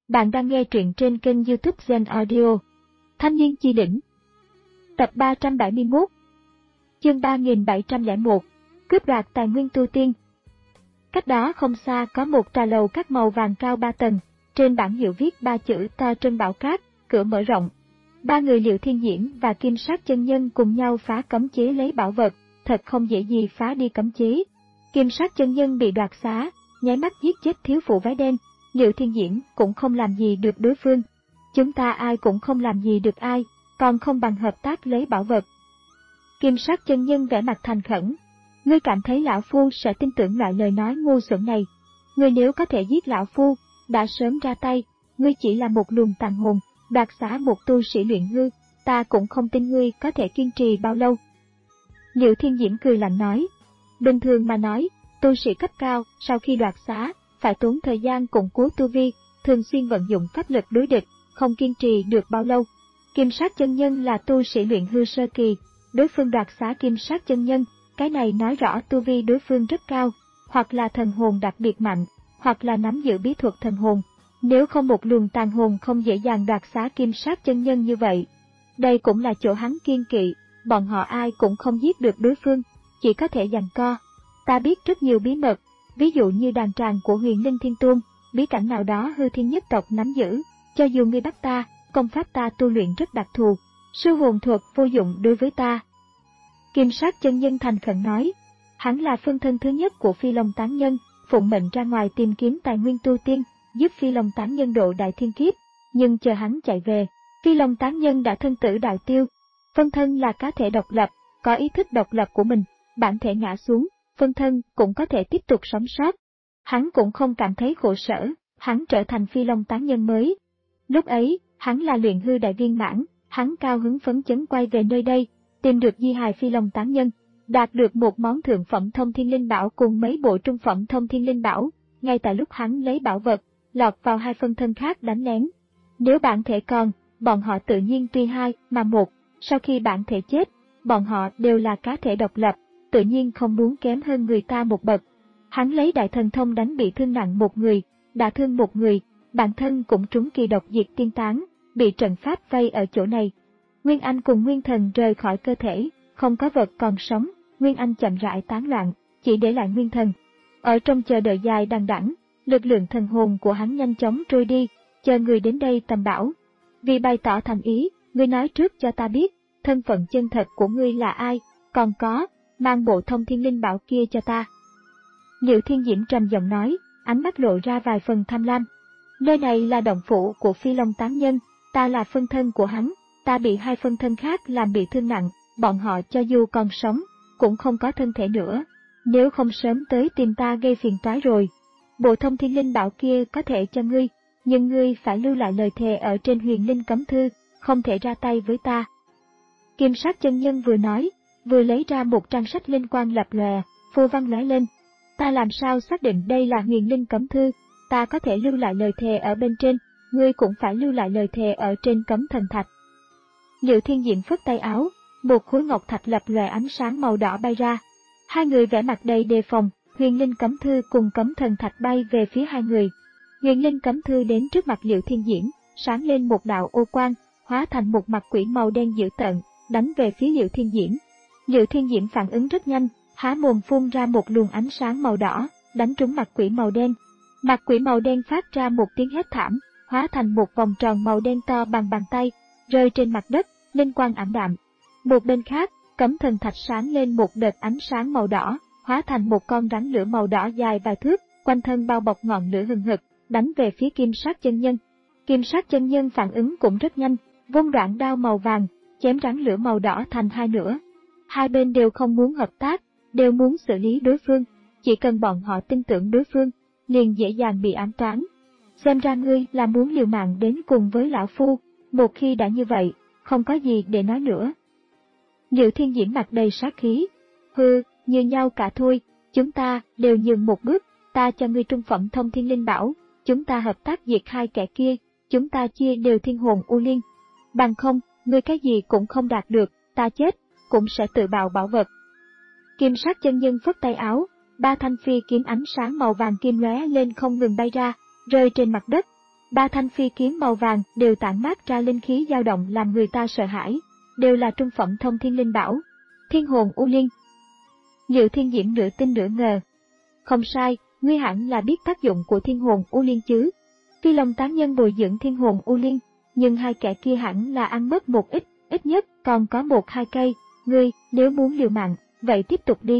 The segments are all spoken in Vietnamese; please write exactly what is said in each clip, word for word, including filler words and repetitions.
Bạn đang nghe truyện trên kênh YouTube Zen Audio. Thanh niên chi đỉnh. Tập ba trăm bảy mươi mốt. Chương ba nghìn bảy trăm lẻ một. Cướp đoạt tài nguyên tu tiên. Cách đó không xa có một trà lầu các màu vàng cao ba tầng, trên bảng hiệu viết ba chữ to Trân Bảo Cát, cửa mở rộng. Ba người Liệu Thiên Diễn và Kim Sát chân nhân cùng nhau phá cấm chế lấy bảo vật, thật không dễ gì phá đi cấm chế. Kim Sát chân nhân bị đoạt xá, nháy mắt giết chết thiếu phụ váy đen. Liệu Thiên Diễn cũng không làm gì được đối phương. Chúng ta ai cũng không làm gì được ai, còn không bằng hợp tác lấy bảo vật. Kim Sát chân nhân vẻ mặt thành khẩn. Ngươi cảm thấy lão phu sẽ tin tưởng loại lời nói ngu xuẩn này. Ngươi nếu có thể giết lão phu, đã sớm ra tay. Ngươi chỉ là một luồng tàn hồn, đoạt xá một tu sĩ luyện hư, ta cũng không tin ngươi có thể kiên trì bao lâu. Liệu Thiên Diễn cười lạnh nói. Bình thường mà nói, tu sĩ cấp cao sau khi đoạt xá phải tốn thời gian củng cố tu vi, thường xuyên vận dụng pháp lực đối địch, không kiên trì được bao lâu. Kim Sát chân nhân là tu sĩ luyện hư sơ kỳ, đối phương đoạt xá Kim Sát chân nhân, cái này nói rõ tu vi đối phương rất cao, hoặc là thần hồn đặc biệt mạnh, hoặc là nắm giữ bí thuật thần hồn. Nếu không một luồng tàn hồn không dễ dàng đoạt xá Kim Sát chân nhân như vậy. Đây cũng là chỗ hắn kiên kỵ, bọn họ ai cũng không giết được đối phương, chỉ có thể giằng co. Ta biết rất nhiều bí mật, ví dụ như đàn tràng của Huyền Linh Thiên Tôn, bí cảnh nào đó hư thiên nhất tộc nắm giữ, cho dù ngươi bắt ta, công pháp ta tu luyện rất đặc thù, sư hồn thuật vô dụng đối với ta. Kim Sát chân nhân thành khẩn nói, hắn là phân thân thứ nhất của Phi Long tán nhân, phụng mệnh ra ngoài tìm kiếm tài nguyên tu tiên, giúp Phi Long tán nhân độ đại thiên kiếp, nhưng chờ hắn chạy về, Phi Long tán nhân đã thân tử đạo tiêu. Phân thân là cá thể độc lập, có ý thức độc lập của mình, bản thể ngã xuống, phân thân cũng có thể tiếp tục sống sót. Hắn cũng không cảm thấy khổ sở, hắn trở thành Phi Long tán nhân mới. Lúc ấy, hắn là luyện hư đại viên mãn, hắn cao hứng phấn chấn quay về nơi đây, tìm được di hài Phi Long tán nhân, đạt được một món thượng phẩm thông thiên linh bảo cùng mấy bộ trung phẩm thông thiên linh bảo. Ngay tại lúc hắn lấy bảo vật, lọt vào hai phân thân khác đánh lén. Nếu bản thể còn, bọn họ tự nhiên tuy hai mà một, sau khi bản thể chết, bọn họ đều là cá thể độc lập, tự nhiên không muốn kém hơn người ta một bậc. Hắn lấy đại thần thông đánh bị thương nặng một người, đả thương một người, bản thân cũng trúng kỳ độc diệt tiên tán, bị trận pháp vây ở chỗ này. Nguyên Anh cùng Nguyên Thần rời khỏi cơ thể, không có vật còn sống, Nguyên Anh chậm rãi tán loạn, chỉ để lại Nguyên Thần. Ở trong chờ đợi dài đằng đẵng, lực lượng thần hồn của hắn nhanh chóng trôi đi, chờ người đến đây tầm bảo. Vì bày tỏ thành ý, ngươi nói trước cho ta biết, thân phận chân thật của ngươi là ai, còn có, mang bộ thông thiên linh bảo kia cho ta. Liệu Thiên Diễn trầm giọng nói, ánh mắt lộ ra vài phần tham lam. Nơi này là động phủ của Phi Long tán nhân, ta là phân thân của hắn, ta bị hai phân thân khác làm bị thương nặng, bọn họ cho dù còn sống, cũng không có thân thể nữa. Nếu không sớm tới tìm ta gây phiền toái rồi. Bộ thông thiên linh bảo kia có thể cho ngươi, nhưng ngươi phải lưu lại lời thề ở trên Huyền Linh cấm thư, không thể ra tay với ta. Kim Sát chân nhân vừa nói, vừa lấy ra một trang sách linh quang lập lòe, phù văn lóe lên. Ta làm sao xác định đây là Huyền Linh cấm thư? Ta có thể lưu lại lời thề ở bên trên, ngươi cũng phải lưu lại lời thề ở trên cấm thần thạch. Liệu Thiên Diễn phất tay áo, một khối ngọc thạch lập lòe ánh sáng màu đỏ bay ra. Hai người vẻ mặt đầy đề phòng, Huyền Linh cấm thư cùng cấm thần thạch bay về phía hai người. Huyền Linh cấm thư đến trước mặt Liệu Thiên Diễn, sáng lên một đạo ô quang, hóa thành một mặt quỷ màu đen dữ tợn, đánh về phía Liệu Thiên Diễn. Liệu Thiên Diễn phản ứng rất nhanh, há mồm phun ra một luồng ánh sáng màu đỏ, đánh trúng mặt quỷ màu đen. Mặt quỷ màu đen phát ra một tiếng hét thảm, hóa thành một vòng tròn màu đen to bằng bàn tay, rơi trên mặt đất, linh quang ảm đạm. Một bên khác, cấm thần thạch sáng lên một đợt ánh sáng màu đỏ, hóa thành một con rắn lửa màu đỏ dài vài thước, quanh thân bao bọc ngọn lửa hừng hực, đánh về phía Kim Sát chân nhân. Kim Sát chân nhân phản ứng cũng rất nhanh, vung đoạn đao màu vàng, chém rắn lửa màu đỏ thành hai nửa. Hai bên đều không muốn hợp tác, đều muốn xử lý đối phương, chỉ cần bọn họ tin tưởng đối phương, liền dễ dàng bị ám toán. Xem ra ngươi là muốn liều mạng đến cùng với lão phu, một khi đã như vậy, không có gì để nói nữa. Liệu Thiên Diễn mặt đầy sát khí, hừ, như nhau cả thôi, chúng ta đều nhường một bước, ta cho ngươi trung phẩm thông thiên linh bảo, chúng ta hợp tác diệt hai kẻ kia, chúng ta chia đều thiên hồn u liên. Bằng không, ngươi cái gì cũng không đạt được, ta chết, cũng sẽ tự bào bảo vật. Kim Sát chân nhân phất tay áo, ba thanh phi kiếm ánh sáng màu vàng kim lóe lên không ngừng bay ra, rơi trên mặt đất. Ba thanh phi kiếm màu vàng đều tản mát ra linh khí dao động làm người ta sợ hãi, đều là trung phẩm thông thiên linh bảo, Thiên Hồn U Liên. Liệu Thiên Diễm nửa tin nửa ngờ. Không sai, ngươi hẳn là biết tác dụng của Thiên Hồn U Liên chứ. Phi Long tán nhân bồi dưỡng Thiên Hồn U Liên, nhưng hai kẻ kia hẳn là ăn mất một ít, ít nhất còn có một hai cây, ngươi, nếu muốn liều mạng, vậy tiếp tục đi.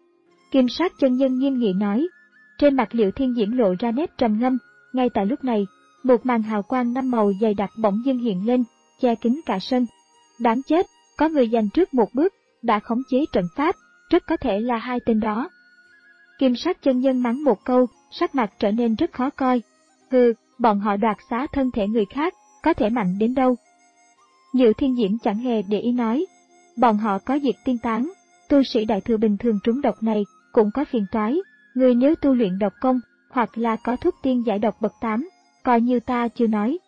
Kim Sát chân nhân nghiêm nghị nói. Trên mặt Liệu Thiên Diễm lộ ra nét trầm ngâm, ngay tại lúc này, một màn hào quang năm màu dày đặc bỗng dưng hiện lên, che kín cả sân. Đáng chết, có người giành trước một bước, đã khống chế trận pháp, rất có thể là hai tên đó. Kim Sát chân nhân mắng một câu, sắc mặt trở nên rất khó coi. Hừ, bọn họ đoạt xá thân thể người khác, có thể mạnh đến đâu. Liệu Thiên Diễm chẳng hề để ý nói. Bọn họ có diệt tiên tán, tu sĩ đại thừa bình thường trúng độc này cũng có phiền toái. Người nếu tu luyện độc công, hoặc là có thuốc tiên giải độc bậc tám, coi như ta chưa nói.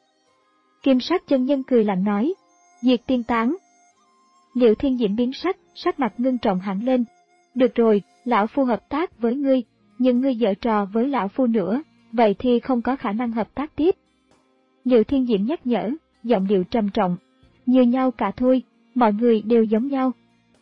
Kim Sát chân nhân cười lạnh nói. Diệt tiên tán. Liệu Thiên Diễm biến sắc, sắc mặt ngưng trọng hẳn lên. Được rồi, lão phu hợp tác với ngươi, nhưng ngươi giở trò với lão phu nữa, vậy thì không có khả năng hợp tác tiếp. Liệu Thiên Diễm nhắc nhở, giọng điệu trầm trọng. Như nhau cả thôi, mọi người đều giống nhau.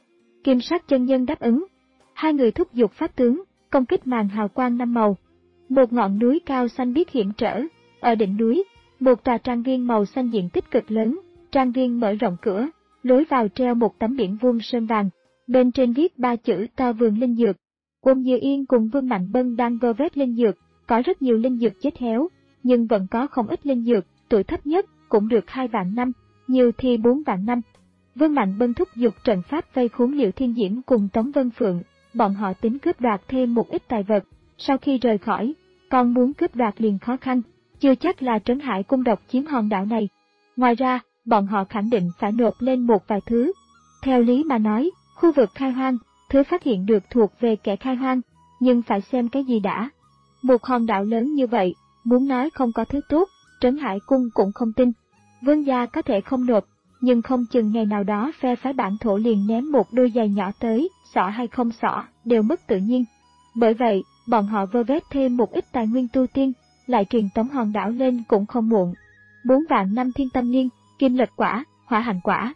Kim Sát chân nhân đáp ứng. Hai người thúc giục pháp tướng, công kích màn hào quang năm màu. Một ngọn núi cao xanh biếc hiểm trở, ở đỉnh núi, một tòa trang viên màu xanh diện tích cực lớn, trang viên mở rộng cửa, lối vào treo một tấm biển vuông sơn vàng, bên trên viết ba chữ to vườn linh dược. Ôn Như Yên cùng Vương Mạnh Bân đang vơ vét linh dược, có rất nhiều linh dược chết héo, nhưng vẫn có không ít linh dược, tuổi thấp nhất cũng được hai vạn năm, nhiều thì bốn vạn năm. Vương Mạnh Bân thúc giục trận pháp vây khốn Liệu Thiên Diễm cùng Tống Vân Phượng, bọn họ tính cướp đoạt thêm một ít tài vật, sau khi rời khỏi, còn muốn cướp đoạt liền khó khăn, chưa chắc là Trấn Hải cung độc chiếm hòn đảo này. Ngoài ra, bọn họ khẳng định phải nộp lên một vài thứ. Theo lý mà nói, khu vực khai hoang, thứ phát hiện được thuộc về kẻ khai hoang, nhưng phải xem cái gì đã. Một hòn đảo lớn như vậy, muốn nói không có thứ tốt, Trấn Hải cung cũng không tin. Vương gia có thể không nộp, nhưng không chừng ngày nào đó phe phái bản thổ liền ném một đôi giày nhỏ tới, xỏ hay không xỏ, đều mất tự nhiên. Bởi vậy, bọn họ vơ vét thêm một ít tài nguyên tu tiên, lại truyền tống hòn đảo lên cũng không muộn. Bốn vạn năm thiên tâm niên, kim lật quả, hỏa hành quả.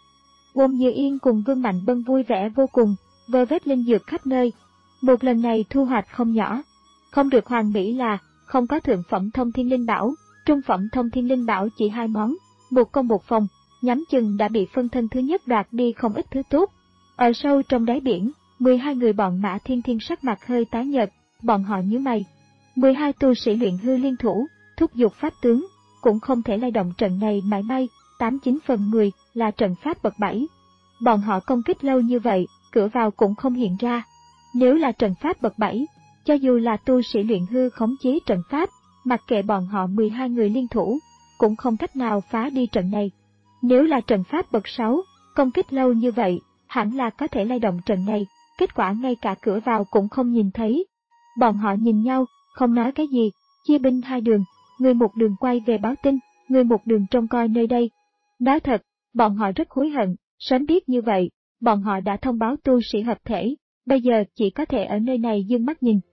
Ôn Như Yên cùng Vương Mạnh Bân vui vẻ vô cùng, vơ vét linh dược khắp nơi. Một lần này thu hoạch không nhỏ. Không được hoàn mỹ là, không có thượng phẩm thông thiên linh bảo, trung phẩm thông thiên linh bảo chỉ hai món, một công một phòng, nhắm chừng đã bị phân thân thứ nhất đoạt đi không ít thứ tốt. Ở sâu trong đáy biển, mười hai người bọn Mã Thiên Thiên sắc mặt hơi tái nhợt, bọn họ nhíu mày. mười hai tu sĩ luyện hư liên thủ, thúc giục pháp tướng, cũng không thể lay động trận này mãi may, tám chín phần mười là trận pháp bậc bảy. Bọn họ công kích lâu như vậy, cửa vào cũng không hiện ra. Nếu là trận pháp bậc bảy, cho dù là tu sĩ luyện hư khống chế trận pháp, mặc kệ bọn họ mười hai người liên thủ, cũng không cách nào phá đi trận này. Nếu là trận pháp bậc sáu, công kích lâu như vậy, hẳn là có thể lay động trận này, kết quả ngay cả cửa vào cũng không nhìn thấy. Bọn họ nhìn nhau, không nói cái gì, chia binh hai đường, người một đường quay về báo tin, người một đường trông coi nơi đây. Nói thật, bọn họ rất hối hận, sớm biết như vậy, bọn họ đã thông báo tu sĩ hợp thể, bây giờ chỉ có thể ở nơi này dương mắt nhìn.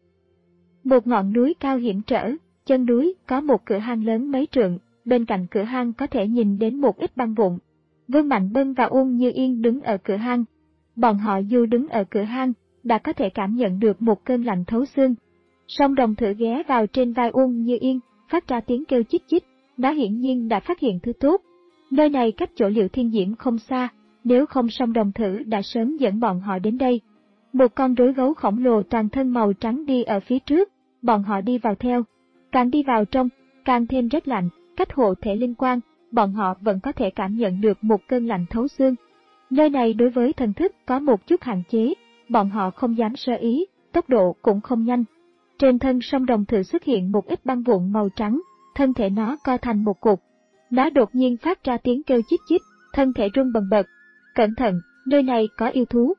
Một ngọn núi cao hiểm trở, chân núi có một cửa hang lớn mấy trượng, bên cạnh cửa hang có thể nhìn đến một ít băng vụn. Vương Mạnh Bân và Ôn Như Yên đứng ở cửa hang. Bọn họ dù đứng ở cửa hang, đã có thể cảm nhận được một cơn lạnh thấu xương. Song Đồng thử ghé vào trên vai Ôn Như Yên, phát ra tiếng kêu chích chích, nó hiển nhiên đã phát hiện thứ tốt. Nơi này cách chỗ Liệu Thiên Diễm không xa, nếu không Song Đồng thử đã sớm dẫn bọn họ đến đây. Một con rối gấu khổng lồ toàn thân màu trắng đi ở phía trước, bọn họ đi vào theo. Càng đi vào trong, càng thêm rét lạnh, cách hộ thể linh quang, bọn họ vẫn có thể cảm nhận được một cơn lạnh thấu xương. Nơi này đối với thần thức có một chút hạn chế, bọn họ không dám sơ ý, tốc độ cũng không nhanh. Trên thân Song Đồng thử xuất hiện một ít băng vụn màu trắng, thân thể nó co thành một cục. Nó đột nhiên phát ra tiếng kêu chích chích, thân thể rung bần bật. Cẩn thận, nơi này có yêu thú.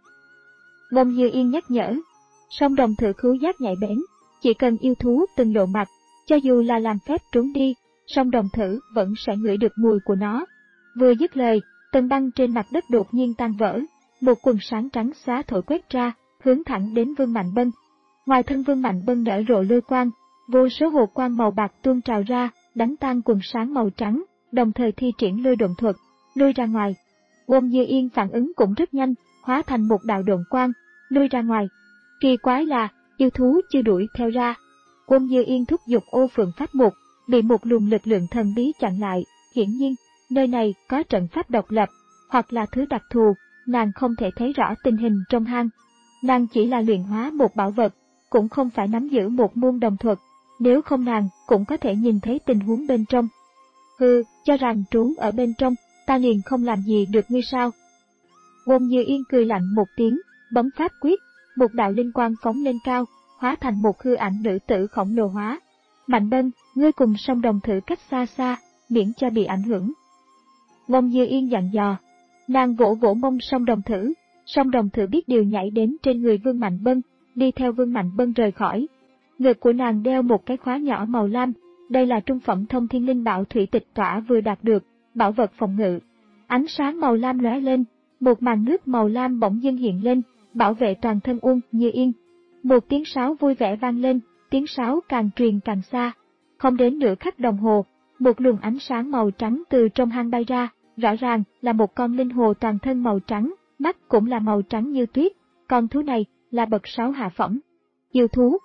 Ôn Như Yên nhắc nhở. Song Đồng thử khứu giác nhạy bén, chỉ cần yêu thú từng lộ mặt, cho dù là làm phép trốn đi, Song Đồng thử vẫn sẽ ngửi được mùi của nó. Vừa dứt lời, tầng băng trên mặt đất đột nhiên tan vỡ, một quần sáng trắng xóa thổi quét ra, hướng thẳng đến Vương Mạnh Bân. Ngoài thân Vương Mạnh Bân nở rộ lôi quang, vô số hồ quang màu bạc tuôn trào ra, đánh tan quần sáng màu trắng, đồng thời thi triển lôi độn thuật, lui ra ngoài. Wong Như Yên phản ứng cũng rất nhanh, hóa thành một đạo độn quang, lui ra ngoài. Kỳ quái là, yêu thú chưa đuổi theo ra. Wong Như Yên thúc giục Ô Phượng Pháp Mục, bị một luồng lực lượng thần bí chặn lại, hiển nhiên, nơi này có trận pháp độc lập, hoặc là thứ đặc thù, nàng không thể thấy rõ tình hình trong hang. Nàng chỉ là luyện hóa một bảo vật, cũng không phải nắm giữ một môn đồng thuật, nếu không nàng cũng có thể nhìn thấy tình huống bên trong. Hừ, cho rằng trốn ở bên trong, ta liền không làm gì được ngươi sao? Wong Như Yên cười lạnh một tiếng, bấm pháp quyết, một đạo linh quang phóng lên cao, hóa thành một hư ảnh nữ tử khổng lồ hóa. Mạnh Bân, ngươi cùng Song Đồng thử cách xa xa, miễn cho bị ảnh hưởng. Wong Như Yên dặn dò. Nàng vỗ vỗ mông Song Đồng thử, Song Đồng thử biết điều nhảy đến trên người Vương Mạnh Bân, đi theo Vương Mạnh Bân rời khỏi. Ngực của nàng đeo một cái khóa nhỏ màu lam, đây là trung phẩm thông thiên linh bảo thủy tịch tỏa vừa đạt được, bảo vật phòng ngự. Ánh sáng màu lam lóe lên, một màn nước màu lam bỗng dưng hiện lên, bảo vệ toàn thân Uông Như Yên. Một tiếng sáo vui vẻ vang lên, tiếng sáo càng truyền càng xa. Không đến nửa khắc đồng hồ, một luồng ánh sáng màu trắng từ trong hang bay ra, rõ ràng là một con linh hồ toàn thân màu trắng, mắt cũng là màu trắng như tuyết. Con thú này là bậc sáu hạ phẩm. Yêu thú.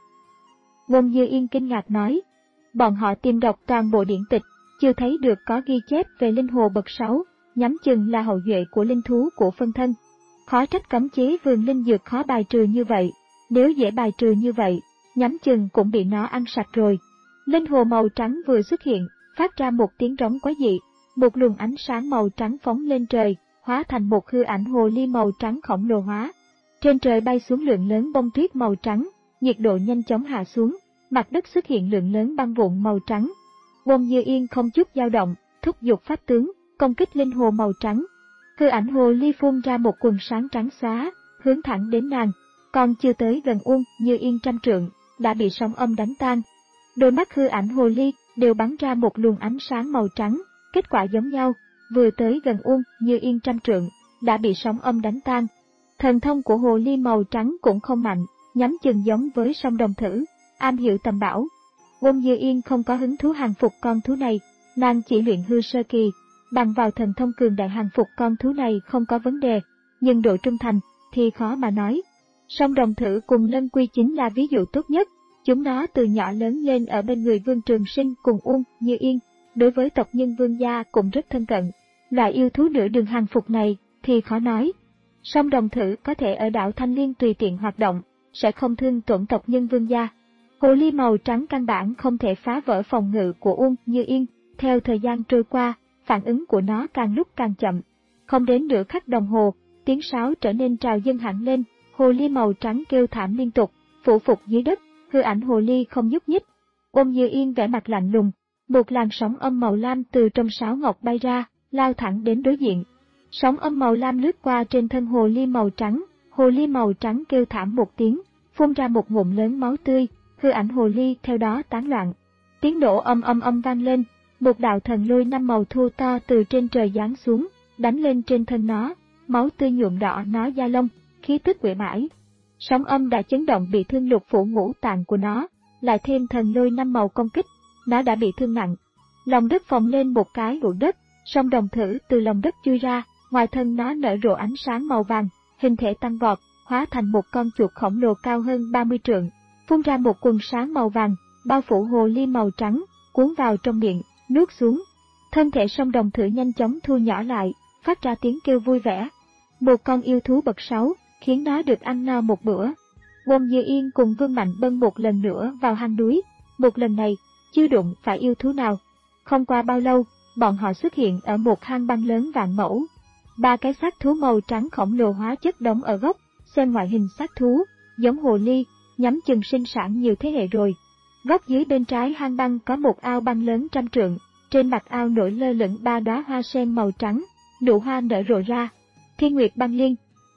Wong Như Yên kinh ngạc nói. Bọn họ tìm đọc toàn bộ điển tịch, chưa thấy được có ghi chép về linh hồ bậc sáu, nhắm chừng là hậu duệ của linh thú của phân thân. Khó trách cấm chế vườn linh dược khó bài trừ như vậy, nếu dễ bài trừ như vậy, nhắm chừng cũng bị nó ăn sạch rồi. Linh hồ màu trắng vừa xuất hiện, phát ra một tiếng rống quái dị, một luồng ánh sáng màu trắng phóng lên trời, hóa thành một hư ảnh hồ ly màu trắng khổng lồ hóa. Trên trời bay xuống lượng lớn bông tuyết màu trắng, nhiệt độ nhanh chóng hạ xuống, mặt đất xuất hiện lượng lớn băng vụn màu trắng. Wong Như Yên không chút dao động, thúc giục pháp tướng, công kích linh hồ màu trắng. Hư ảnh hồ ly phun ra một quần sáng trắng xóa, hướng thẳng đến nàng, còn chưa tới gần Uông Như Yên trăm trượng, đã bị sóng âm đánh tan. Đôi mắt hư ảnh hồ ly đều bắn ra một luồng ánh sáng màu trắng, kết quả giống nhau, vừa tới gần Uông Như Yên trăm trượng, đã bị sóng âm đánh tan. Thần thông của hồ ly màu trắng cũng không mạnh, nhắm chừng giống với Song Đồng thử, am hiểu tầm bảo. Wong Như Yên không có hứng thú hàng phục con thú này, nàng chỉ luyện hư sơ kỳ, bằng vào thần thông cường đại hàng phục con thú này không có vấn đề, nhưng độ trung thành thì khó mà nói. Song Đồng thử cùng Lân Quy chính là ví dụ tốt nhất, chúng nó từ nhỏ lớn lên ở bên người Vương Trường Sinh cùng Uông Như Yên, đối với tộc nhân Vương gia cũng rất thân cận. Loại yêu thú nửa đường hàng phục này thì khó nói. Song Đồng thử có thể ở đảo Thanh Liên tùy tiện hoạt động, sẽ không thương tổn tộc nhân Vương gia. Hồ ly màu trắng căn bản không thể phá vỡ phòng ngự của Uông Như Yên, theo thời gian trôi qua, phản ứng của nó càng lúc càng chậm. Không đến nửa khắc đồng hồ, tiếng sáo trở nên trào dâng hẳn lên, hồ ly màu trắng kêu thảm liên tục, phủ phục dưới đất, hư ảnh hồ ly không nhúc nhích. Uông Như Yên vẻ mặt lạnh lùng, một làn sóng âm màu lam từ trong sáo ngọc bay ra, lao thẳng đến đối diện. Sóng âm màu lam lướt qua trên thân hồ ly màu trắng, hồ ly màu trắng kêu thảm một tiếng, phun ra một ngụm lớn máu tươi, hư ảnh hồ ly theo đó tán loạn. Tiếng nổ âm âm âm vang lên, một đạo thần lôi năm màu thô to từ trên trời giáng xuống, đánh lên trên thân nó, máu tươi nhuộm đỏ nó da lông, khí tức uể oải. Sóng âm đã chấn động bị thương lục phủ ngũ tạng của nó, lại thêm thần lôi năm màu công kích, nó đã bị thương nặng. Lòng đất phồng lên một cái hũ đất, Song Đồng thử từ lòng đất chui ra, ngoài thân nó nở rộ ánh sáng màu vàng, hình thể tăng vọt, hóa thành một con chuột khổng lồ cao hơn ba mươi trượng, phun ra một quần sáng màu vàng, bao phủ hồ ly màu trắng, cuốn vào trong miệng, nuốt xuống. Thân thể Song Đồng thử nhanh chóng thu nhỏ lại, phát ra tiếng kêu vui vẻ. Một con yêu thú bậc sáu, khiến nó được ăn no một bữa. Wong Như Yên cùng Vương Mạnh Bân một lần nữa vào hang núi, một lần này, chưa đụng phải yêu thú nào. Không qua bao lâu, bọn họ xuất hiện ở một hang băng lớn vạn mẫu. Ba cái xác thú màu trắng khổng lồ hóa chất đóng ở gốc, xem ngoại hình xác thú, giống hồ ly, nhắm chừng sinh sản nhiều thế hệ rồi. Góc dưới bên trái hang băng có một ao băng lớn trăm trượng, trên mặt ao nổi lơ lửng ba đóa hoa sen màu trắng, nụ hoa nở rộ ra. Thiên Nguyệt Băng Liên.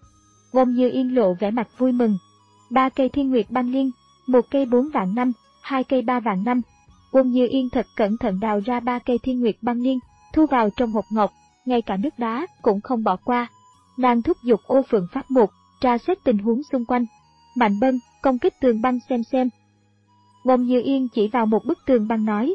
Wong Như Yên lộ vẻ mặt vui mừng. Ba cây Thiên Nguyệt Băng Liên, một cây bốn vạn năm, hai cây ba vạn năm. Wong Như Yên thật cẩn thận đào ra ba cây Thiên Nguyệt Băng Liên, thu vào trong hộp ngọc, ngay cả nước đá cũng không bỏ qua. Nàng thúc giục Ô Phượng Pháp Mục, tra xét tình huống xung quanh. Mạnh Bân, công kích tường băng xem xem. Wong Như Yên chỉ vào một bức tường băng nói,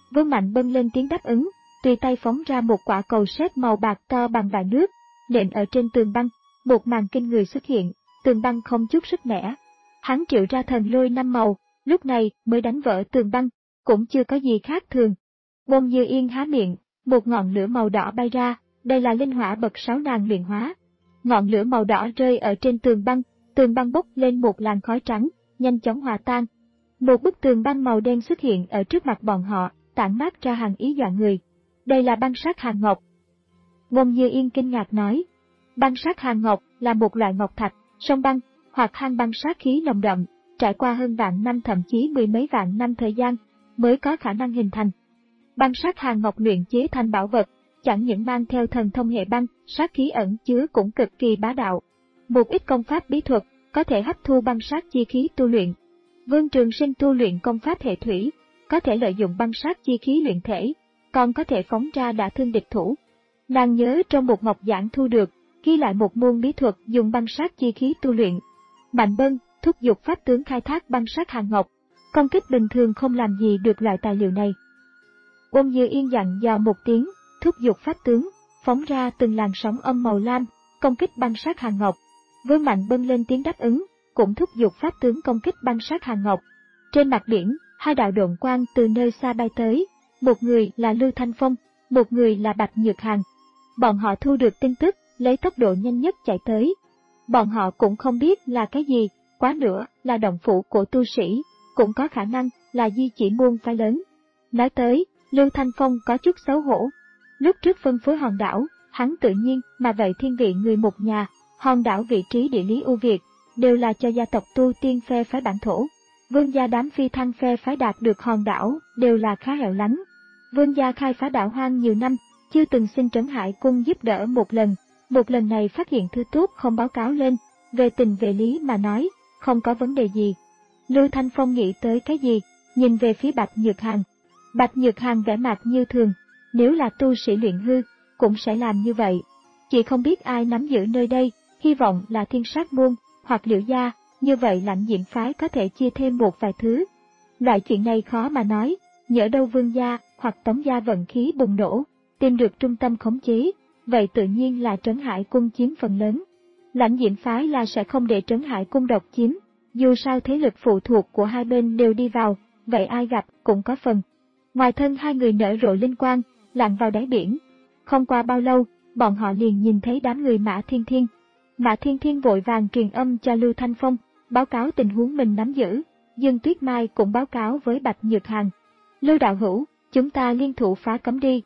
Vương Mạnh bâng lên tiếng đáp ứng, tùy tay phóng ra một quả cầu sét màu bạc to bằng vại nước, nện ở trên tường băng, một màn kinh người xuất hiện, tường băng không chút sức mẻ. Hắn triệu ra thần lôi năm màu, lúc này mới đánh vỡ tường băng, cũng chưa có gì khác thường. Ngôn Như Yên há miệng, một ngọn lửa màu đỏ bay ra, đây là linh hỏa bậc sáu nàng luyện hóa. Ngọn lửa màu đỏ rơi ở trên tường băng, tường băng bốc lên một làn khói trắng, nhanh chóng hòa tan. Một bức tường băng màu đen xuất hiện ở trước mặt bọn họ, tản mát ra hàn ý dọa người. Đây là băng sát hàn ngọc. Ngôn Như Yên kinh ngạc nói, băng sát hàn ngọc là một loại ngọc thạch, sông băng, hoặc hang băng sát khí nồng đậm, trải qua hơn vạn năm thậm chí mười mấy vạn năm thời gian, mới có khả năng hình thành. Băng sát hàn ngọc luyện chế thành bảo vật, chẳng những mang theo thần thông hệ băng, sát khí ẩn chứa cũng cực kỳ bá đạo. Một ít công pháp bí thuật có thể hấp thu băng sát chi khí tu luyện. Vương Trường Sinh tu luyện công pháp hệ thủy, có thể lợi dụng băng sát chi khí luyện thể, còn có thể phóng ra đả thương địch thủ. Nàng nhớ trong một ngọc giảng thu được, ghi lại một môn bí thuật dùng băng sát chi khí tu luyện. Mạnh Bân thúc giục pháp tướng khai thác băng sát hàn ngọc, công kích bình thường không làm gì được loại tài liệu này. Ngôn Như Yên dặn dò một tiếng, thúc giục pháp tướng, phóng ra từng làn sóng âm màu lam, công kích băng sát hàn ngọc. Vương Mạnh Bân lên tiếng đáp ứng, cũng thúc giục pháp tướng công kích băng sát hàn ngọc. Trên mặt biển, hai đạo độn quang từ nơi xa bay tới, một người là Lưu Thanh Phong, một người là Bạch Nhược Hàn. Bọn họ thu được tin tức, lấy tốc độ nhanh nhất chạy tới. Bọn họ cũng không biết là cái gì, quá nữa là động phủ của tu sĩ, cũng có khả năng là di chỉ môn phái lớn. Nói tới, Lưu Thanh Phong có chút xấu hổ. Lúc trước phân phối hòn đảo, hắn tự nhiên mà vậy thiên vị người một nhà, hòn đảo vị trí địa lý ưu việt, đều là cho gia tộc tu tiên phe phái bản thổ. Vương gia đám phi thăng phe phái đạt được hòn đảo đều là khá hẻo lánh. Vương gia khai phá đảo hoang nhiều năm, chưa từng xin Trấn Hải Cung giúp đỡ một lần. Một lần này phát hiện thứ tốt không báo cáo lên, về tình về lý mà nói, không có vấn đề gì. Lưu Thanh Phong nghĩ tới cái gì, nhìn về phía Bạch Nhược Hàn. Bạch Nhược Hàn vẻ mặt như thường, nếu là tu sĩ luyện hư, cũng sẽ làm như vậy. Chỉ không biết ai nắm giữ nơi đây, hy vọng là Thiên Sát Môn, hoặc Liễu Gia, như vậy Lãnh Diễm phái có thể chia thêm một vài thứ. Loại chuyện này khó mà nói, nhỡ đâu Vương gia hoặc Tống gia vận khí bùng nổ, tìm được trung tâm khống chế, vậy tự nhiên là Trấn Hải Cung chiếm phần lớn. Lãnh Diễm phái là sẽ không để Trấn Hải Cung độc chiếm, dù sao thế lực phụ thuộc của hai bên đều đi vào, vậy ai gặp cũng có phần. Ngoài thân hai người nở rộ linh quang, lặn vào đáy biển. Không qua bao lâu, bọn họ liền nhìn thấy đám người Mã Thiên Thiên. Mã Thiên Thiên vội vàng truyền âm cho Lưu Thanh Phong, báo cáo tình huống mình nắm giữ. Dương Tuyết Mai cũng báo cáo với Bạch Nhược Hàn. Lưu đạo hữu, chúng ta liên thủ phá cấm đi.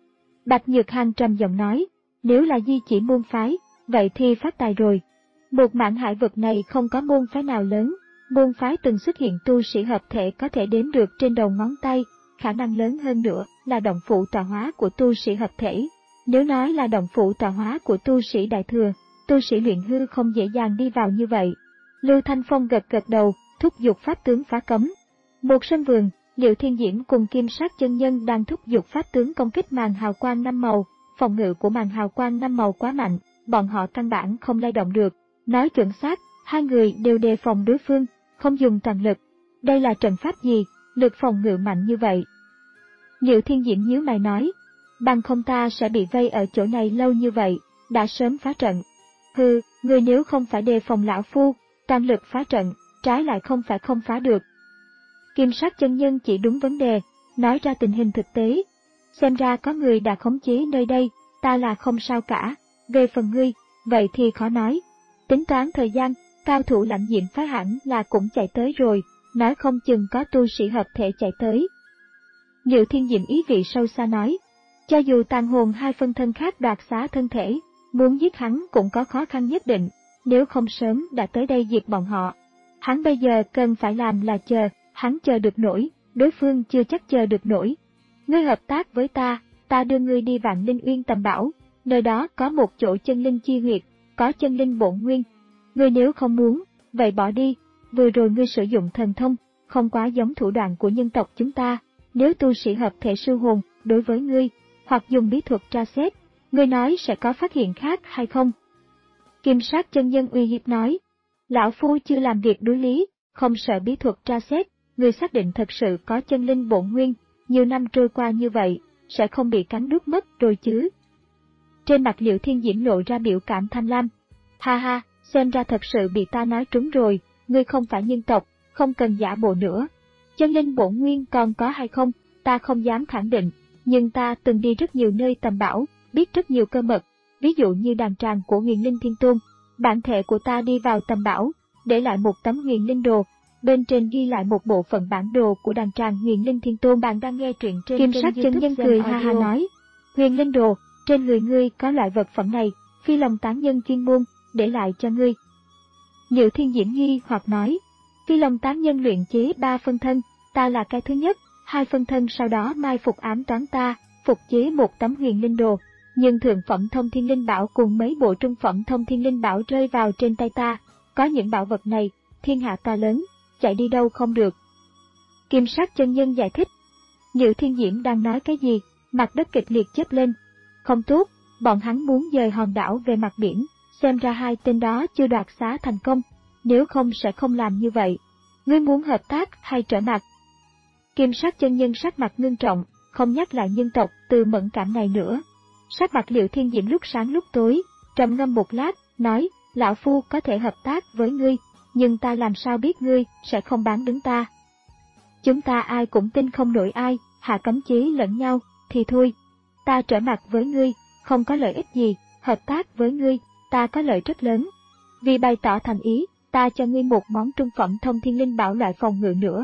Bạch Nhược Hàn trầm giọng nói, nếu là di chỉ môn phái, vậy thì phát tài rồi. Một mảng hải vực này không có môn phái nào lớn, môn phái từng xuất hiện tu sĩ hợp thể có thể đếm được trên đầu ngón tay, khả năng lớn hơn nữa là động phủ tọa hóa của tu sĩ hợp thể. Nếu nói là động phủ tọa hóa của tu sĩ đại thừa, tu sĩ luyện hư không dễ dàng đi vào như vậy. Lưu Thanh Phong gật gật đầu, thúc giục pháp tướng phá cấm. Một sân vườn, Liệu Thiên Diễm cùng Kim Sát chân nhân đang thúc giục pháp tướng công kích màn hào quang năm màu, phòng ngự của màn hào quang năm màu quá mạnh, bọn họ căn bản không lay động được. Nói chuẩn xác, hai người đều đề phòng đối phương, không dùng toàn lực. Đây là trận pháp gì, lực phòng ngự mạnh như vậy? Liệu Thiên Diễm nhíu mày nói, bằng không ta sẽ bị vây ở chỗ này lâu như vậy, đã sớm phá trận. Hừ, người nếu không phải đề phòng lão phu, toàn lực phá trận, trái lại không phải không phá được. Kim Sát chân nhân chỉ đúng vấn đề, nói ra tình hình thực tế. Xem ra có người đã khống chế nơi đây, ta là không sao cả, về phần ngươi, vậy thì khó nói. Tính toán thời gian, cao thủ Lãnh Diễm phái hẳn là cũng chạy tới rồi, nói không chừng có tu sĩ hợp thể chạy tới. Liệu Thiên Diễm ý vị sâu xa nói, cho dù tàn hồn hai phân thân khác đoạt xá thân thể, muốn giết hắn cũng có khó khăn nhất định, nếu không sớm đã tới đây diệt bọn họ. Hắn bây giờ cần phải làm là chờ, hắn chờ được nổi, đối phương chưa chắc chờ được nổi. Ngươi hợp tác với ta, ta đưa ngươi đi Vạn Linh Uyên tầm bảo, nơi đó có một chỗ chân linh chi huyệt, có chân linh bổn nguyên. Ngươi nếu không muốn, vậy bỏ đi, vừa rồi ngươi sử dụng thần thông, không quá giống thủ đoạn của nhân tộc chúng ta, nếu tu sĩ hợp thể sư hồn, đối với ngươi, hoặc dùng bí thuật tra xét, ngươi nói sẽ có phát hiện khác hay không? Kim Sát chân nhân uy hiếp nói, lão phu chưa làm việc đối lý, không sợ bí thuật tra xét, ngươi xác định thật sự có chân linh bổn nguyên, nhiều năm trôi qua như vậy, sẽ không bị cắn đứt mất rồi chứ? Trên mặt Liễu Thiên Diễm lộ ra biểu cảm tham lam. Ha ha, xem ra thật sự bị ta nói trúng rồi, ngươi không phải nhân tộc, không cần giả bộ nữa. Chân linh bổn nguyên còn có hay không, ta không dám khẳng định, nhưng ta từng đi rất nhiều nơi tầm bảo, biết rất nhiều cơ mật, ví dụ như đàn tràng của Huyền Linh Thiên Tôn. Bản thể của ta đi vào tầm bảo, để lại một tấm Huyền Linh đồ, bên trên ghi lại một bộ phận bản đồ của đàn tràng Huyền Linh Thiên Tôn. Bạn đang nghe truyện trên Kim Sắc Chân Nhân cười ha ha nói, Huyền Linh đồ, trên người ngươi có loại vật phẩm này, Phi Long tán nhân chuyên môn, để lại cho ngươi. Liễu Thiên Diễm nghi hoặc nói, Phi Long tán nhân luyện chế ba phân thân, ta là cái thứ nhất, hai phân thân sau đó mai phục ám toán ta, phục chế một tấm Huyền Linh đồ, nhưng thượng phẩm Thông Thiên Linh Bảo cùng mấy bộ trung phẩm Thông Thiên Linh Bảo rơi vào trên tay ta, có những bảo vật này, thiên hạ to lớn, chạy đi đâu không được. Kim Sắc Chân Nhân giải thích. Liễu Thiên Diễm đang nói cái gì, mặt đất kịch liệt chớp lên. Không tốt, bọn hắn muốn dời hòn đảo về mặt biển, xem ra hai tên đó chưa đoạt xá thành công, nếu không sẽ không làm như vậy. Ngươi muốn hợp tác hay trở mặt? Kim Sắc Chân Nhân sắc mặt ngưng trọng, không nhắc lại nhân tộc từ mẫn cảm này nữa. Sắc mặt Liễu Thiên Diễm lúc sáng lúc tối, trầm ngâm một lát, nói, lão phu có thể hợp tác với ngươi, nhưng ta làm sao biết ngươi sẽ không bán đứng ta. Chúng ta ai cũng tin không nổi ai, hạ cấm chế lẫn nhau, thì thôi. Ta trở mặt với ngươi, không có lợi ích gì, hợp tác với ngươi, ta có lợi rất lớn. Vì bày tỏ thành ý, ta cho ngươi một món trung phẩm Thông Thiên Linh Bảo loại phòng ngự nữa.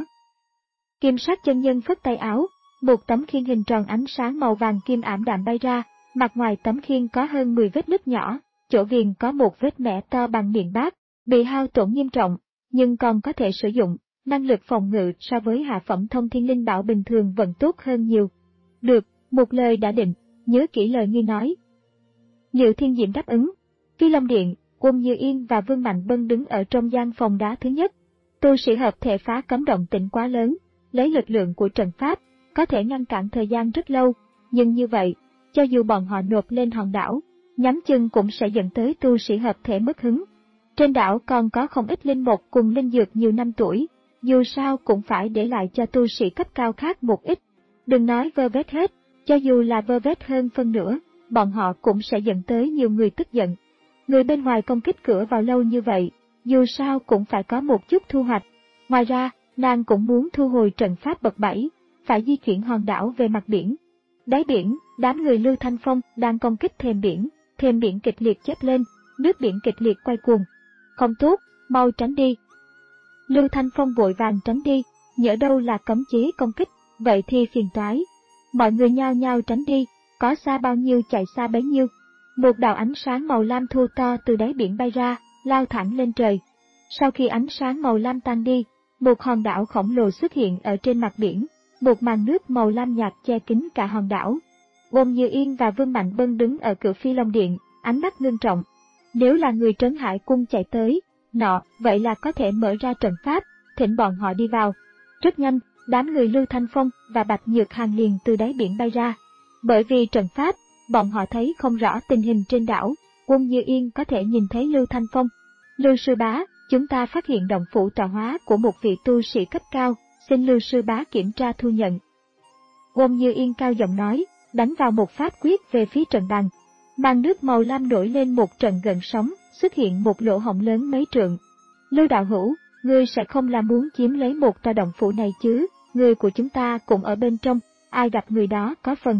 Kim Sắc Chân Nhân phất tay áo, một tấm khiên hình tròn ánh sáng màu vàng kim ảm đạm bay ra, mặt ngoài tấm khiên có hơn mười vết nứt nhỏ, chỗ viền có một vết mẻ to bằng miệng bát, bị hao tổn nghiêm trọng, nhưng còn có thể sử dụng, năng lực phòng ngự so với hạ phẩm Thông Thiên Linh Bảo bình thường vẫn tốt hơn nhiều. Được, một lời đã định, nhớ kỹ lời ngươi nói. Liễu Thiên Diễm đáp ứng. Phi Long Điện, Uông Như Yên và Vương Mạnh Bân đứng ở trong gian phòng đá thứ nhất. Tu sĩ hợp thể phá cấm động tĩnh quá lớn, lấy lực lượng của trận pháp, có thể ngăn cản thời gian rất lâu, nhưng như vậy, cho dù bọn họ nộp lên hòn đảo, nhắm chừng cũng sẽ dẫn tới tu sĩ hợp thể mất hứng. Trên đảo còn có không ít linh mục cùng linh dược nhiều năm tuổi, dù sao cũng phải để lại cho tu sĩ cấp cao khác một ít. Đừng nói vơ vét hết, cho dù là vơ vét hơn phân nửa, bọn họ cũng sẽ dẫn tới nhiều người tức giận. Người bên ngoài công kích cửa vào lâu như vậy, dù sao cũng phải có một chút thu hoạch. Ngoài ra, nàng cũng muốn thu hồi trận pháp bậc bảy, phải di chuyển hòn đảo về mặt biển. Đáy biển, đám người Lưu Thanh Phong đang công kích thềm biển, thềm biển kịch liệt chớp lên, nước biển kịch liệt quay cuồng. Không tốt, mau tránh đi. Lưu Thanh Phong vội vàng tránh đi, nhỡ đâu là cấm chế công kích, vậy thì phiền toái. Mọi người nhao nhao tránh đi, có xa bao nhiêu chạy xa bấy nhiêu. Một đạo ánh sáng màu lam thô to từ đáy biển bay ra, lao thẳng lên trời. Sau khi ánh sáng màu lam tan đi, một hòn đảo khổng lồ xuất hiện ở trên mặt biển, một màn nước màu lam nhạt che kín cả hòn đảo. Uông Như Yên và Vương Mạnh Bân đứng ở cửa Phi Long Điện, ánh mắt ngưng trọng. Nếu là người Trấn Hải Cung chạy tới, nọ, vậy là có thể mở ra trận pháp, thỉnh bọn họ đi vào. Rất nhanh, đám người Lưu Thanh Phong và Bạch Nhược Hàn liền từ đáy biển bay ra. Bởi vì trận pháp, bọn họ thấy không rõ tình hình trên đảo, Uông Như Yên có thể nhìn thấy Lưu Thanh Phong. Lưu sư bá, chúng ta phát hiện động phủ tọa hóa của một vị tu sĩ cấp cao, xin Lưu sư bá kiểm tra thu nhận. Uông Như Yên cao giọng nói, đánh vào một pháp quyết về phía trận bàn. Màn nước màu lam nổi lên một trận gợn sóng, xuất hiện một lỗ hổng lớn mấy trượng. Lưu đạo hữu, ngươi sẽ không là muốn chiếm lấy một tòa động phủ này chứ, người của chúng ta cũng ở bên trong, ai gặp người đó có phần.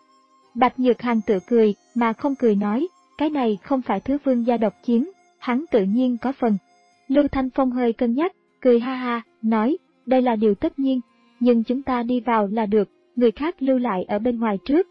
Bạch Nhược Hàn tự cười, mà không cười nói, cái này không phải thứ vương gia độc chiếm, hắn tự nhiên có phần. Lưu Thanh Phong hơi cân nhắc, cười ha ha, nói, đây là điều tất nhiên, nhưng chúng ta đi vào là được, người khác lưu lại ở bên ngoài trước.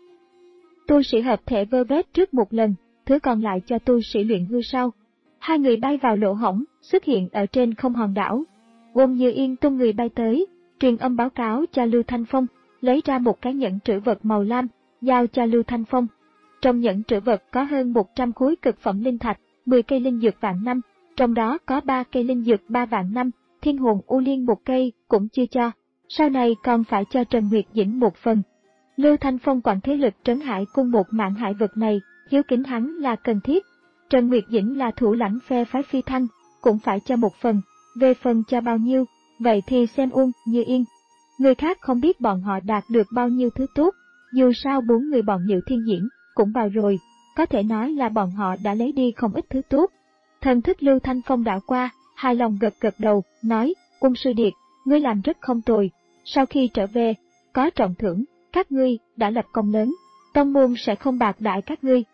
Tu sĩ hợp thể vơ vét trước một lần, thứ còn lại cho tu sĩ luyện hư sau. Hai người bay vào lỗ hổng, xuất hiện ở trên không hòn đảo. Uông Như Yên tung người bay tới, truyền âm báo cáo cho Lưu Thanh Phong, lấy ra một cái nhẫn trữ vật màu lam, giao cho Lưu Thanh Phong. Trong nhẫn trữ vật có hơn một trăm khối cực phẩm linh thạch, mười cây linh dược vạn năm, trong đó có ba cây linh dược ba vạn năm, thiên hồn u liên một cây cũng chưa cho, sau này còn phải cho Trần Nguyệt Dĩnh một phần. Lưu Thanh Phong quản thế lực Trấn Hải Cung một mảng hải vật này, hiếu kính hắn là cần thiết. Trần Nguyệt Dĩnh là thủ lãnh phe phái Phi Thăng, cũng phải cho một phần, về phần cho bao nhiêu, vậy thì xem Uông Như Yên. Người khác không biết bọn họ đạt được bao nhiêu thứ tốt, dù sao bốn người bọn Liễu Thiên Diễn cũng vào rồi, có thể nói là bọn họ đã lấy đi không ít thứ tốt. Thần thức Lưu Thanh Phong đảo qua, hài lòng gật gật đầu, nói, Uông Sư Điệt, ngươi làm rất không tồi, sau khi trở về, có trọng thưởng, các ngươi đã lập công lớn, tông môn sẽ không bạc đãi các ngươi.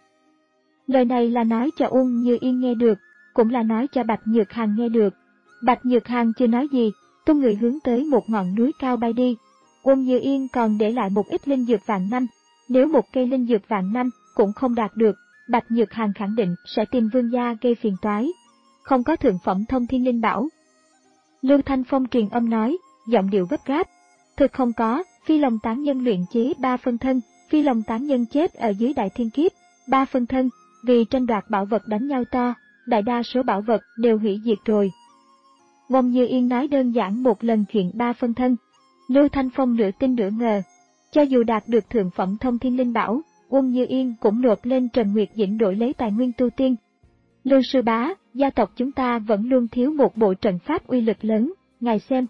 Lời này là nói cho Uông Như Yên nghe được, cũng là nói cho Bạch Nhược Hàn nghe được. Bạch Nhược Hàn chưa nói gì, tung người hướng tới một ngọn núi cao bay đi. Uông Như Yên còn để lại một ít linh dược vạn năm, nếu một cây linh dược vạn năm cũng không đạt được, Bạch Nhược Hàn khẳng định sẽ tìm vương gia gây phiền toái. Không có thượng phẩm thông thiên linh bảo. Lưu Thanh Phong truyền âm nói, giọng điệu gấp gáp. Thực không có, Phi Long tán nhân luyện chế ba phân thân, Phi Long tán nhân chết ở dưới đại thiên kiếp, ba phân thân, vì tranh đoạt bảo vật đánh nhau to, đại đa số bảo vật đều hủy diệt rồi. Uông Như Yên nói đơn giản một lần chuyện ba phân thân. Lưu Thanh Phong nửa tin nửa ngờ. Cho dù đạt được thượng phẩm thông thiên linh bảo, Uông Như Yên cũng nộp lên Trần Nguyệt Dĩnh đổi lấy tài nguyên tu tiên. Lưu sư bá, gia tộc chúng ta vẫn luôn thiếu một bộ trận pháp uy lực lớn, ngài xem.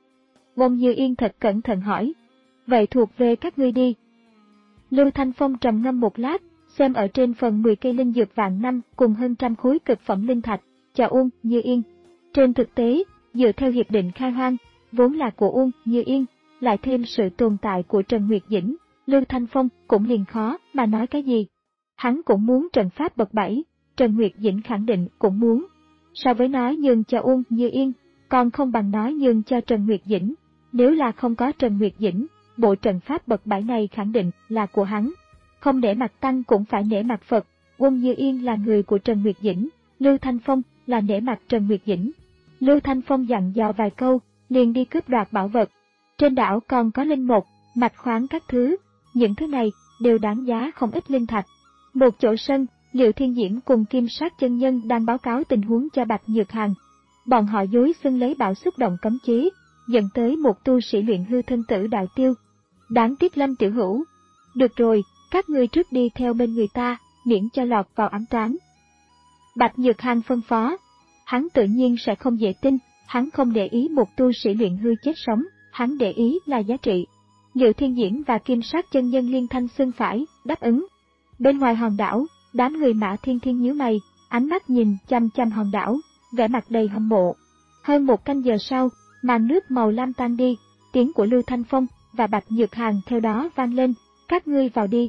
Uông Như Yên thật cẩn thận hỏi. Vậy thuộc về các ngươi đi. Lưu Thanh Phong trầm ngâm một lát, xem ở trên phần mười cây linh dược vạn năm cùng hơn trăm khối cực phẩm linh thạch, cho Uông Như Yên. Trên thực tế, dựa theo hiệp định khai hoang, vốn là của Uông Như Yên, lại thêm sự tồn tại của Trần Nguyệt Dĩnh, Lưu Thanh Phong cũng liền khó mà nói cái gì. Hắn cũng muốn trận pháp bậc bảy, Trần Nguyệt Dĩnh khẳng định cũng muốn. So với nói nhường cho Uông Như Yên, còn không bằng nói nhường cho Trần Nguyệt Dĩnh. Nếu là không có Trần Nguyệt Dĩnh, bộ trận pháp bậc bảy này khẳng định là của hắn. Không nể mặt Tăng cũng phải nể mặt Phật, Uông Như Yên là người của Trần Nguyệt Dĩnh, Lưu Thanh Phong là nể mặt Trần Nguyệt Dĩnh. Lưu Thanh Phong dặn dò vài câu, liền đi cướp đoạt bảo vật. Trên đảo còn có linh mục, mạch khoáng các thứ, những thứ này đều đáng giá không ít linh thạch. Một chỗ sân, Liễu Thiên Diễn cùng Kim Sát chân nhân đang báo cáo tình huống cho Bạch Nhược Hàn. Bọn họ dối xưng lấy bảo xúc động cấm chế, dẫn tới một tu sĩ luyện hư thân tử đạo tiêu. Đáng tiếc Lâm Tiểu Hữu. Được rồi, các ngươi trước đi theo bên người ta, miễn cho lọt vào ám toán. Bạch Nhược Hàn phân phó. Hắn tự nhiên sẽ không dễ tin, hắn không để ý một tu sĩ luyện hư chết sống, hắn để ý là giá trị. Liễu Thiên Diễn và Kim Sát chân nhân liên thanh xưng phải, đáp ứng. Bên ngoài hòn đảo, đám người Mã Thiên Thiên nhíu mày, ánh mắt nhìn chăm chăm hòn đảo, vẻ mặt đầy hâm mộ. Hơn một canh giờ sau, màn nước màu lam tan đi, tiếng của Lưu Thanh Phong và Bạch Nhược Hàn theo đó vang lên, các ngươi vào đi.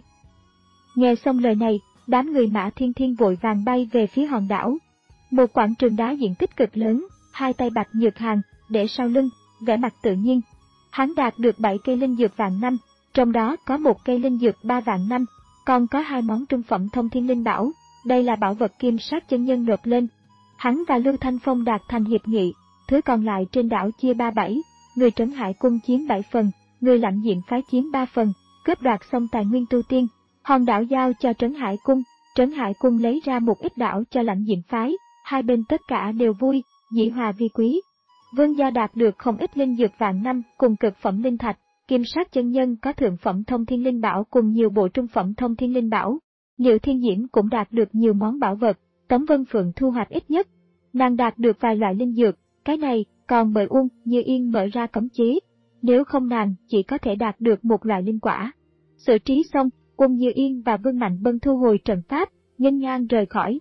Nghe xong lời này, đám người Mã Thiên Thiên vội vàng bay về phía hòn đảo. Một quảng trường đá diện tích cực lớn, hai tay Bạch Nhược Hàn để sau lưng, vẻ mặt tự nhiên. Hắn đạt được bảy cây linh dược vạn năm, trong đó có một cây linh dược ba vạn năm, còn có hai món trung phẩm thông thiên linh bảo, đây là bảo vật Kim Sát chân nhân nộp lên. Hắn và Lưu Thanh Phong đạt thành hiệp nghị, thứ còn lại trên đảo chia ba bảy, người Trấn Hải cung chiếm bảy phần, người Lãnh Diệm phái chiếm ba phần, cướp đoạt xong tài nguyên tu tiên, hòn đảo giao cho Trấn Hải cung, Trấn Hải cung lấy ra một ít đảo cho Lãnh Diệm phái, hai bên tất cả đều vui, dĩ hòa vi quý. Vương gia đạt được không ít linh dược vạn năm cùng cực phẩm linh thạch, Kim Sát chân nhân có thượng phẩm thông thiên linh bảo cùng nhiều bộ trung phẩm thông thiên linh bảo. Liễu Thiên Diễm cũng đạt được nhiều món bảo vật, Tống Vân Phượng thu hoạch ít nhất. Nàng đạt được vài loại linh dược, cái này còn bởi Uông Như Yên mở ra cấm chế, nếu không nàng chỉ có thể đạt được một loại linh quả. Xử trí xong, Uông Như Yên và Vương Mạnh Bân thu hồi trận pháp, nghênh ngang rời khỏi.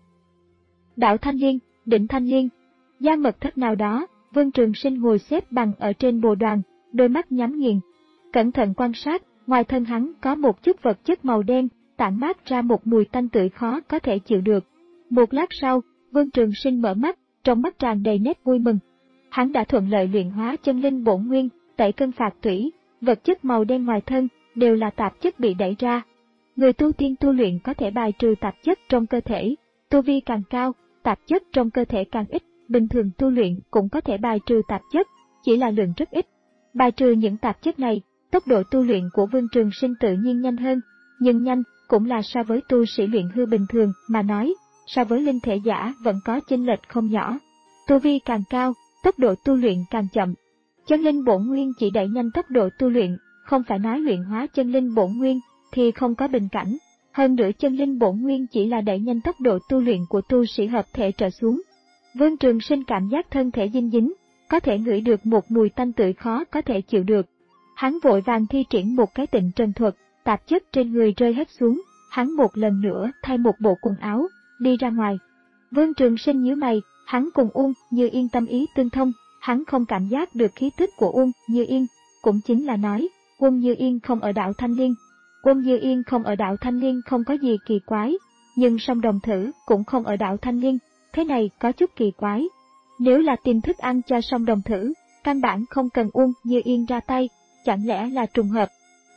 Đảo Thanh Liên, đỉnh Thanh Liên, gian mật thất nào đó, Vương Trường Sinh ngồi xếp bằng ở trên bồ đoàn, đôi mắt nhắm nghiền. Cẩn thận quan sát, ngoài thân hắn có một chút vật chất màu đen, tản mát ra một mùi tanh tưởi khó có thể chịu được. Một lát sau, Vương Trường Sinh mở mắt, trong mắt tràn đầy nét vui mừng. Hắn đã thuận lợi luyện hóa chân linh bổn nguyên, tẩy cân phạt thủy, vật chất màu đen ngoài thân đều là tạp chất bị đẩy ra. Người tu tiên tu luyện có thể bài trừ tạp chất trong cơ thể, tu vi càng cao, tạp chất trong cơ thể càng ít, bình thường tu luyện cũng có thể bài trừ tạp chất, chỉ là lượng rất ít. Bài trừ những tạp chất này, tốc độ tu luyện của Vương Trường Sinh tự nhiên nhanh hơn, nhưng nhanh cũng là so với tu sĩ luyện hư bình thường mà nói, so với linh thể giả vẫn có chênh lệch không nhỏ. Tu vi càng cao, tốc độ tu luyện càng chậm. Chân linh bổn nguyên chỉ đẩy nhanh tốc độ tu luyện, không phải nói luyện hóa chân linh bổn nguyên thì không có bình cảnh. Hơn nữa chân linh bổn nguyên chỉ là đẩy nhanh tốc độ tu luyện của tu sĩ hợp thể trở xuống. Vương Trường Sinh cảm giác thân thể dinh dính, có thể ngửi được một mùi tanh tưởi khó có thể chịu được. Hắn vội vàng thi triển một cái tịnh trần thuật, tạp chất trên người rơi hết xuống, hắn một lần nữa thay một bộ quần áo, đi ra ngoài. Vương Trường Sinh nhíu mày, hắn cùng Uông Như Yên tâm ý tương thông, hắn không cảm giác được khí tức của Uông Như Yên, cũng chính là nói, Uông Như Yên không ở đạo Thanh Liên. Uông Như Yên không ở đạo Thanh Liên không có gì kỳ quái, nhưng Song Đồng Thử cũng không ở đạo Thanh Liên, thế này có chút kỳ quái. Nếu là tìm thức ăn cho Song Đồng Thử, căn bản không cần Uông Như Yên ra tay, chẳng lẽ là trùng hợp.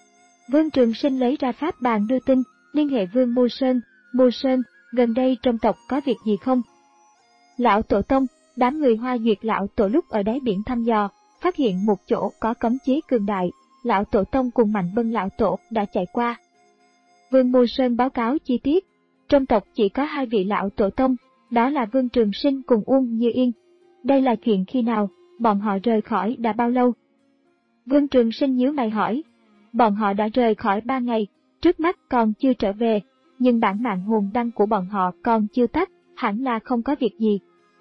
Vương Trường Sinh lấy ra pháp bàn đưa tin, liên hệ Vương Mô Sơn, Mô Sơn, gần đây trong tộc có việc gì không? Lão Tổ Tông, đám người Hoa Duyệt Lão Tổ lúc ở đáy biển thăm dò, phát hiện một chỗ có cấm chế cường đại, Lão Tổ Tông cùng Mạnh Bân Lão Tổ đã chạy qua. Vương Mô Sơn báo cáo chi tiết, trong tộc chỉ có hai vị Lão Tổ Tông, đó là Vương Trường Sinh cùng Uông Như Yên. Đây là chuyện khi nào, bọn họ rời khỏi đã bao lâu? Vương Trường Sinh nhíu mày hỏi, bọn họ đã rời khỏi ba ngày, trước mắt còn chưa trở về, nhưng bản mạng hồn đăng của bọn họ còn chưa tắt, hẳn là không có việc gì.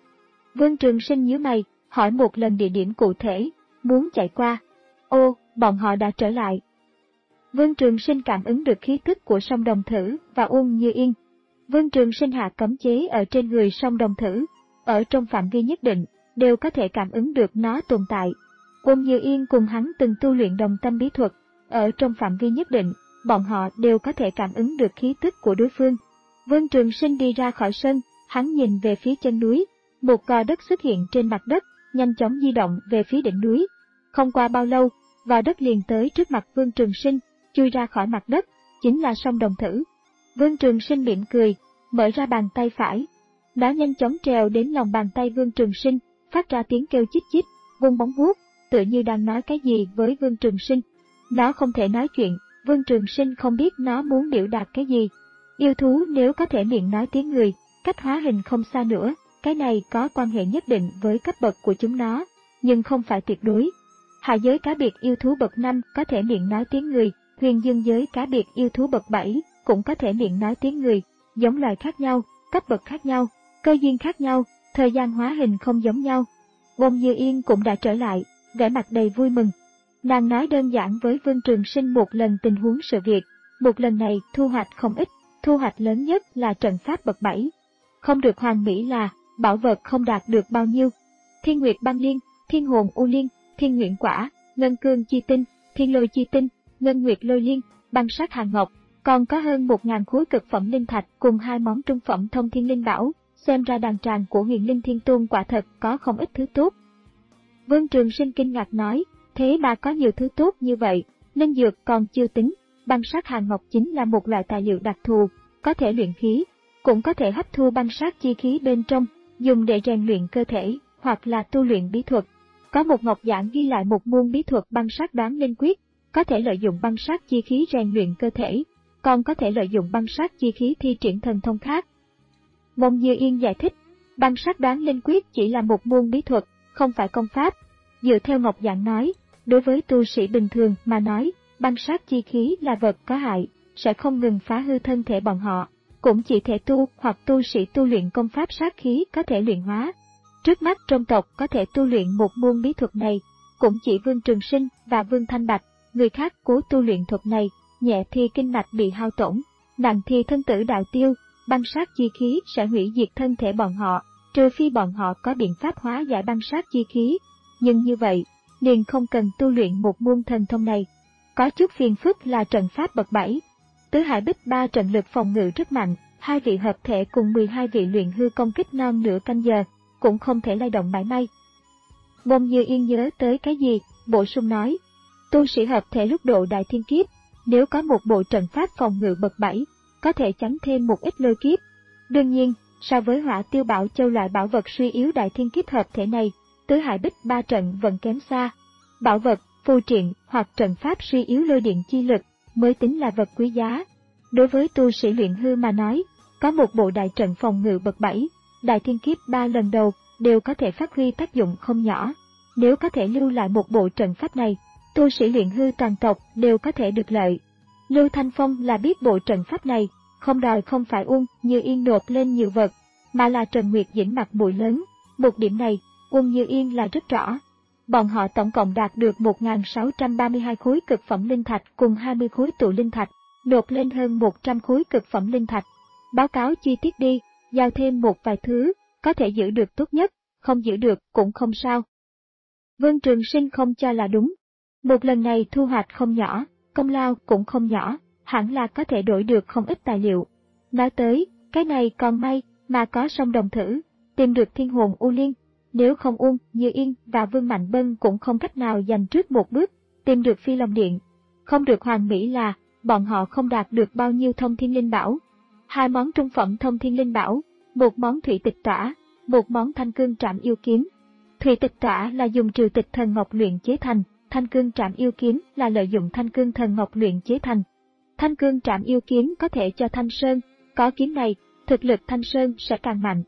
Vương Trường Sinh nhíu mày, hỏi một lần địa điểm cụ thể, muốn chạy qua. Ô, bọn họ đã trở lại. Vương Trường Sinh cảm ứng được khí tức của Song Đồng Thử và Uông Như Yên. Vương Trường Sinh hạ cấm chế ở trên người Song Đồng Thử, ở trong phạm vi nhất định, đều có thể cảm ứng được nó tồn tại. Uông Như Yên cùng hắn từng tu luyện đồng tâm bí thuật, ở trong phạm vi nhất định, bọn họ đều có thể cảm ứng được khí tức của đối phương. Vương Trường Sinh đi ra khỏi sân, hắn nhìn về phía chân núi, một gò đất xuất hiện trên mặt đất, nhanh chóng di động về phía đỉnh núi. Không qua bao lâu, gò đất liền tới trước mặt Vương Trường Sinh, chui ra khỏi mặt đất, chính là Song Đồng Thử. Vương Trường Sinh mỉm cười, mở ra bàn tay phải. Nó nhanh chóng trèo đến lòng bàn tay Vương Trường Sinh, phát ra tiếng kêu chích chích, vung bóng vuốt, tựa như đang nói cái gì với Vương Trường Sinh. Nó không thể nói chuyện, Vương Trường Sinh không biết nó muốn biểu đạt cái gì. Yêu thú nếu có thể miệng nói tiếng người, cách hóa hình không xa nữa, cái này có quan hệ nhất định với cấp bậc của chúng nó, nhưng không phải tuyệt đối. Hạ giới cá biệt yêu thú bậc năm có thể miệng nói tiếng người, huyền dương giới cá biệt yêu thú bậc bảy cũng có thể miệng nói tiếng người, giống loài khác nhau, cấp bậc khác nhau, cơ duyên khác nhau, thời gian hóa hình không giống nhau. Uông Như Yên cũng đã trở lại, vẻ mặt đầy vui mừng. Nàng nói đơn giản với Vương Trường Sinh một lần tình huống sự việc, một lần này thu hoạch không ít, thu hoạch lớn nhất là trận pháp bậc bảy. Không được hoàn mỹ là, bảo vật không đạt được bao nhiêu. Thiên Nguyệt Băng Liên, Thiên Hồn U Liên, Thiên Nguyện Quả, Ngân Cương Chi Tinh, Thiên Lôi Chi Tinh, Ngân Nguyệt Lôi Liên, Băng Sát Hàn Ngọc, còn có hơn một ngàn khối cực phẩm linh thạch cùng hai món trung phẩm thông thiên linh bảo, xem ra đàn tràng của Huyền Linh Thiên Tôn quả thật có không ít thứ tốt. Vương Trường Sinh kinh ngạc nói, thế mà có nhiều thứ tốt như vậy, linh dược còn chưa tính, băng sát hàn ngọc chính là một loại tài liệu đặc thù, có thể luyện khí, cũng có thể hấp thu băng sát chi khí bên trong, dùng để rèn luyện cơ thể, hoặc là tu luyện bí thuật. Có một ngọc giản ghi lại một môn bí thuật băng sát đoán linh quyết, có thể lợi dụng băng sát chi khí rèn luyện cơ thể, còn có thể lợi dụng băng sát chi khí thi triển thần thông khác. Mông Như Yên giải thích, băng sát đoán linh quyết chỉ là một môn bí thuật, không phải công pháp. Dựa theo ngọc giản nói, đối với tu sĩ bình thường mà nói, băng sát chi khí là vật có hại, sẽ không ngừng phá hư thân thể bọn họ, cũng chỉ thể tu hoặc tu sĩ tu luyện công pháp sát khí có thể luyện hóa. Trước mắt trong tộc có thể tu luyện một môn bí thuật này, cũng chỉ Vương Trường Sinh và Vương Thanh Bạch, người khác cố tu luyện thuật này, nhẹ thì kinh mạch bị hao tổn, nặng thì thân tử đạo tiêu, băng sát chi khí sẽ hủy diệt thân thể bọn họ, trừ phi bọn họ có biện pháp hóa giải băng sát chi khí. Nhưng như vậy, liền không cần tu luyện một môn thần thông này. Có chút phiền phức là trận pháp bậc bảy. Tứ Hải Bích Ba trận lực phòng ngự rất mạnh, hai vị hợp thể cùng mười hai vị luyện hư công kích non nửa canh giờ, cũng không thể lay động mảy may. Mông Như Yên nhớ tới cái gì, bổ sung nói, tu sĩ hợp thể lúc độ đại thiên kiếp, nếu có một bộ trận pháp phòng ngự bậc bảy, có thể chắn thêm một ít lôi kiếp. Đương nhiên, so với Hỏa Tiêu Bảo Châu loại bảo vật suy yếu đại thiên kiếp hợp thể này, Tứ Hải Bích Ba trận vẫn kém xa. Bảo vật, phù triện hoặc trận pháp suy yếu lôi điện chi lực mới tính là vật quý giá. Đối với tu sĩ luyện hư mà nói, có một bộ đại trận phòng ngự bậc bảy, đại thiên kiếp ba lần đầu đều có thể phát huy tác dụng không nhỏ. Nếu có thể lưu lại một bộ trận pháp này, tu sĩ luyện hư toàn tộc đều có thể được lợi. Lưu Thanh Phong là biết bộ trận pháp này, không đòi không phải Uông Như Yên nộp lên nhiều vật, mà là Trần Nguyệt Dĩnh mặt mũi lớn. Một điểm này, Uông Như Yên là rất rõ. bọn họ tổng cộng đạt được một nghìn sáu trăm ba mươi hai khối cực phẩm linh thạch cùng hai mươi khối tụ linh thạch, nộp lên hơn một trăm khối cực phẩm linh thạch. Báo cáo chi tiết đi, giao thêm một vài thứ, có thể giữ được tốt nhất, không giữ được cũng không sao. Vương Trường Sinh không cho là đúng. Một lần này thu hoạch không nhỏ, công lao cũng không nhỏ, hẳn là có thể đổi được không ít tài liệu. Nói tới, cái này còn may mà có Song Đồng Thử, tìm được thiên hồn U Liên. Nếu không Uông Như Yên và Vương Mạnh Bân cũng không cách nào giành trước một bước, tìm được Phi Long Điện. Không được hoàn mỹ là, bọn họ không đạt được bao nhiêu thông thiên linh bảo. Hai món trung phẩm thông thiên linh bảo, một món thủy tịch tỏa, một món thanh cương trảm yêu kiếm. Thủy tịch tỏa là dùng triều tịch thần ngọc luyện chế thành, thanh cương trảm yêu kiếm là lợi dụng thanh cương thần ngọc luyện chế thành. Thanh cương trảm yêu kiếm có thể cho Thanh Sơn, có kiếm này, thực lực Thanh Sơn sẽ càng mạnh.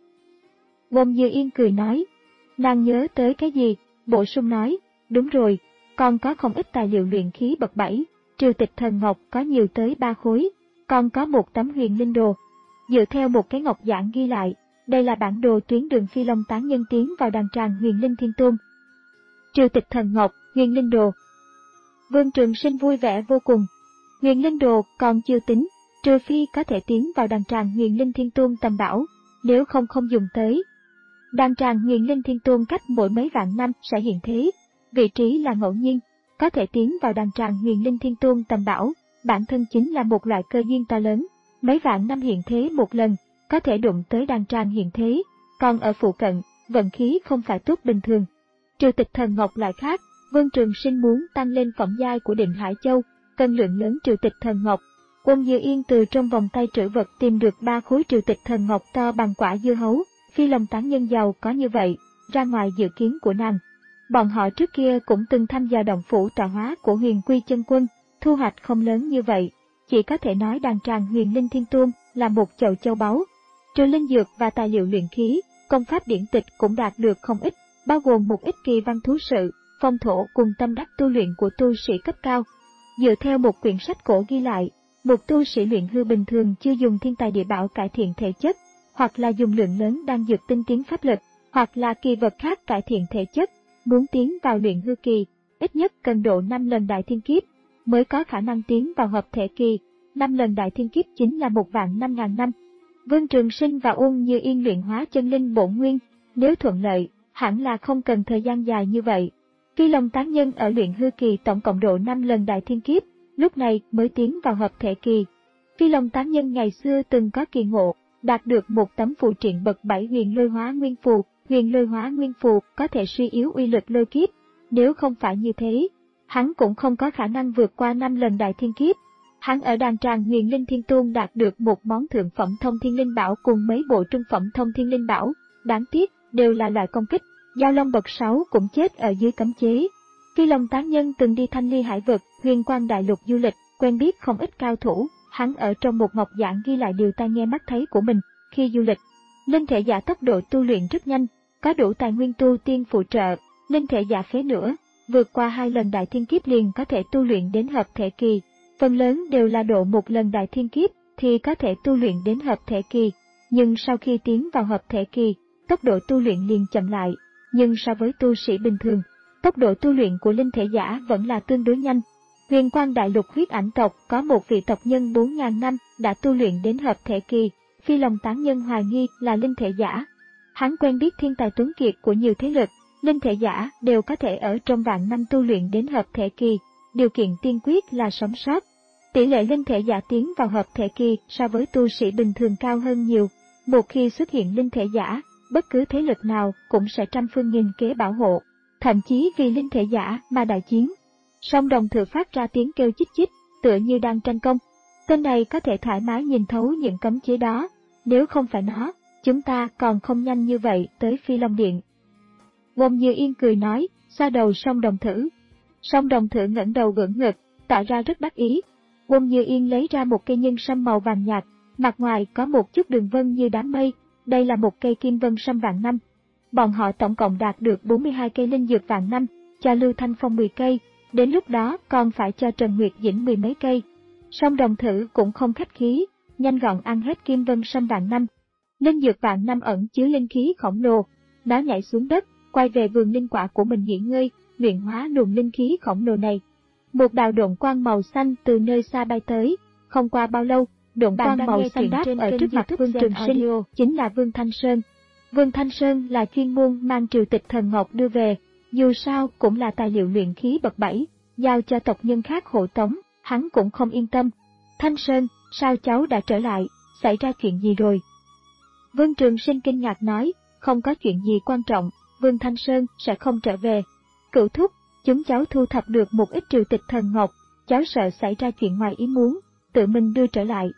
Wong Như Yên cười nói, nàng nhớ tới cái gì, bổ sung nói, đúng rồi, còn có không ít tài liệu luyện khí bậc bảy, triều tịch thần ngọc có nhiều tới ba khối, còn có một tấm huyền linh đồ. Dựa theo một cái ngọc giản ghi lại, đây là bản đồ tuyến đường Phi Long tán nhân tiến vào đàn tràng Huyền Linh Thiên Tôn. Triều tịch thần ngọc, huyền linh đồ. Vương Trường Sinh vui vẻ vô cùng. Huyền linh đồ còn chưa tính, trừ phi có thể tiến vào đàn tràng Huyền Linh Thiên Tôn tầm bảo, nếu không không dùng tới. Đàn tràng Huyền Linh Thiên Tôn cách mỗi mấy vạn năm sẽ hiện thế, vị trí là ngẫu nhiên, có thể tiến vào đàn tràng Huyền Linh Thiên Tôn tầm bảo, bản thân chính là một loại cơ duyên to lớn, mấy vạn năm hiện thế một lần, có thể đụng tới đàn tràng hiện thế, còn ở phụ cận, vận khí không phải tốt bình thường. Triều tịch thần ngọc lại khác, Vương Trường Sinh muốn tăng lên phẩm giai của Định Hải Châu, cần lượng lớn triều tịch thần ngọc. Wong Như Yên từ trong vòng tay trữ vật tìm được ba khối triều tịch thần ngọc to bằng quả dưa hấu, Phi Long tán nhân giàu có như vậy, ra ngoài dự kiến của nàng. Bọn họ trước kia cũng từng tham gia động phủ tọa hóa của Huyền Quy Chân Quân, thu hoạch không lớn như vậy, chỉ có thể nói đàn tràng Huyền Linh Thiên Tôn là một chậu châu báu. Trừ linh dược và tài liệu luyện khí, công pháp điển tịch cũng đạt được không ít, bao gồm một ít kỳ văn thú sự, phong thổ cùng tâm đắc tu luyện của tu sĩ cấp cao. Dựa theo một quyển sách cổ ghi lại, một tu sĩ luyện hư bình thường chưa dùng thiên tài địa bảo cải thiện thể chất, hoặc là dùng lượng lớn đan dược tinh tiến pháp lực, hoặc là kỳ vật khác cải thiện thể chất, muốn tiến vào luyện hư kỳ, ít nhất cần độ năm lần đại thiên kiếp, mới có khả năng tiến vào hợp thể kỳ. Năm lần đại thiên kiếp chính là một vạn năm ngàn năm. Vương Trường Sinh và Uông Như Yên luyện hóa chân linh bổn nguyên, nếu thuận lợi, hẳn là không cần thời gian dài như vậy. Phi Long tán nhân ở luyện hư kỳ tổng cộng độ năm lần đại thiên kiếp, lúc này mới tiến vào hợp thể kỳ. Phi Long tán nhân ngày xưa từng có kỳ ngộ, đạt được một tấm phù triện bậc bảy huyền lôi hóa nguyên phù, huyền lôi hóa nguyên phù có thể suy yếu uy lực lôi kiếp, nếu không phải như thế, hắn cũng không có khả năng vượt qua năm lần đại thiên kiếp. Hắn ở đàn tràng Huyền Linh Thiên Tôn đạt được một món thượng phẩm thông thiên linh bảo cùng mấy bộ trung phẩm thông thiên linh bảo, đáng tiếc, đều là loại công kích, Giao Long bậc sáu cũng chết ở dưới cấm chế. Phi Long tán nhân từng đi Thanh Ly Hải vực, Huyền Quang Đại Lục du lịch, quen biết không ít cao thủ, hắn ở trong một ngọc giản ghi lại điều tai nghe mắt thấy của mình, khi du lịch. Linh thể giả tốc độ tu luyện rất nhanh, có đủ tài nguyên tu tiên phụ trợ, linh thể giả phế nữa, vượt qua hai lần đại thiên kiếp liền có thể tu luyện đến hợp thể kỳ. Phần lớn đều là độ một lần đại thiên kiếp thì có thể tu luyện đến hợp thể kỳ, nhưng sau khi tiến vào hợp thể kỳ, tốc độ tu luyện liền chậm lại, nhưng so với tu sĩ bình thường, tốc độ tu luyện của linh thể giả vẫn là tương đối nhanh. Huyền Quang Đại Lục huyết ảnh tộc có một vị tộc nhân bốn nghìn năm đã tu luyện đến hợp thể kỳ, Phi Long tán nhân hoài nghi là linh thể giả. Hắn quen biết thiên tài tuấn kiệt của nhiều thế lực, linh thể giả đều có thể ở trong vạn năm tu luyện đến hợp thể kỳ. Điều kiện tiên quyết là sống sót. Tỷ lệ linh thể giả tiến vào hợp thể kỳ so với tu sĩ bình thường cao hơn nhiều. Một khi xuất hiện linh thể giả, bất cứ thế lực nào cũng sẽ trăm phương nghìn kế bảo hộ, thậm chí vì linh thể giả mà đại chiến. Song Đồng Thử phát ra tiếng kêu chích chích, tựa như đang tranh công. Tên này có thể thoải mái nhìn thấu những cấm chế đó, nếu không phải nó, chúng ta còn không nhanh như vậy tới Phi Long Điện. Wong Như Yên cười nói, xoa đầu Song Đồng Thử. Song Đồng Thử ngẩng đầu gượng ngực, tỏ ra rất đắc ý. Wong Như Yên lấy ra một cây nhân sâm màu vàng nhạt, mặt ngoài có một chút đường vân như đám mây, đây là một cây kim vân sâm vạn năm. Bọn họ tổng cộng đạt được bốn mươi hai cây linh dược vạn năm, cho Lưu Thanh Phong mười cây, đến lúc đó còn phải cho Trần Nguyệt Dĩnh mười mấy cây. Song Đồng Thử cũng không khách khí, nhanh gọn ăn hết kim vân sâm vạn năm. Linh dược vạn năm ẩn chứa linh khí khổng lồ, nó nhảy xuống đất, quay về vườn linh quả của mình nghỉ ngơi, luyện hóa luồng linh khí khổng lồ này. Một đạo độn quang màu xanh từ nơi xa bay tới, không qua bao lâu, độn quang màu xanh đáp ở trước mặt Vương Trường Sinh, chính là Vương Thanh Sơn. Vương Thanh Sơn là chuyên môn mang triều tịch thần ngọc đưa về, dù sao cũng là tài liệu luyện khí bậc bảy, giao cho tộc nhân khác hộ tống, hắn cũng không yên tâm. Thanh Sơn, sao cháu đã trở lại, xảy ra chuyện gì rồi? Vương Trường Sinh kinh ngạc nói, không có chuyện gì quan trọng, Vương Thanh Sơn sẽ không trở về. Cửu thúc, chúng cháu thu thập được một ít triều tịch thần ngọc, cháu sợ xảy ra chuyện ngoài ý muốn, tự mình đưa trở lại.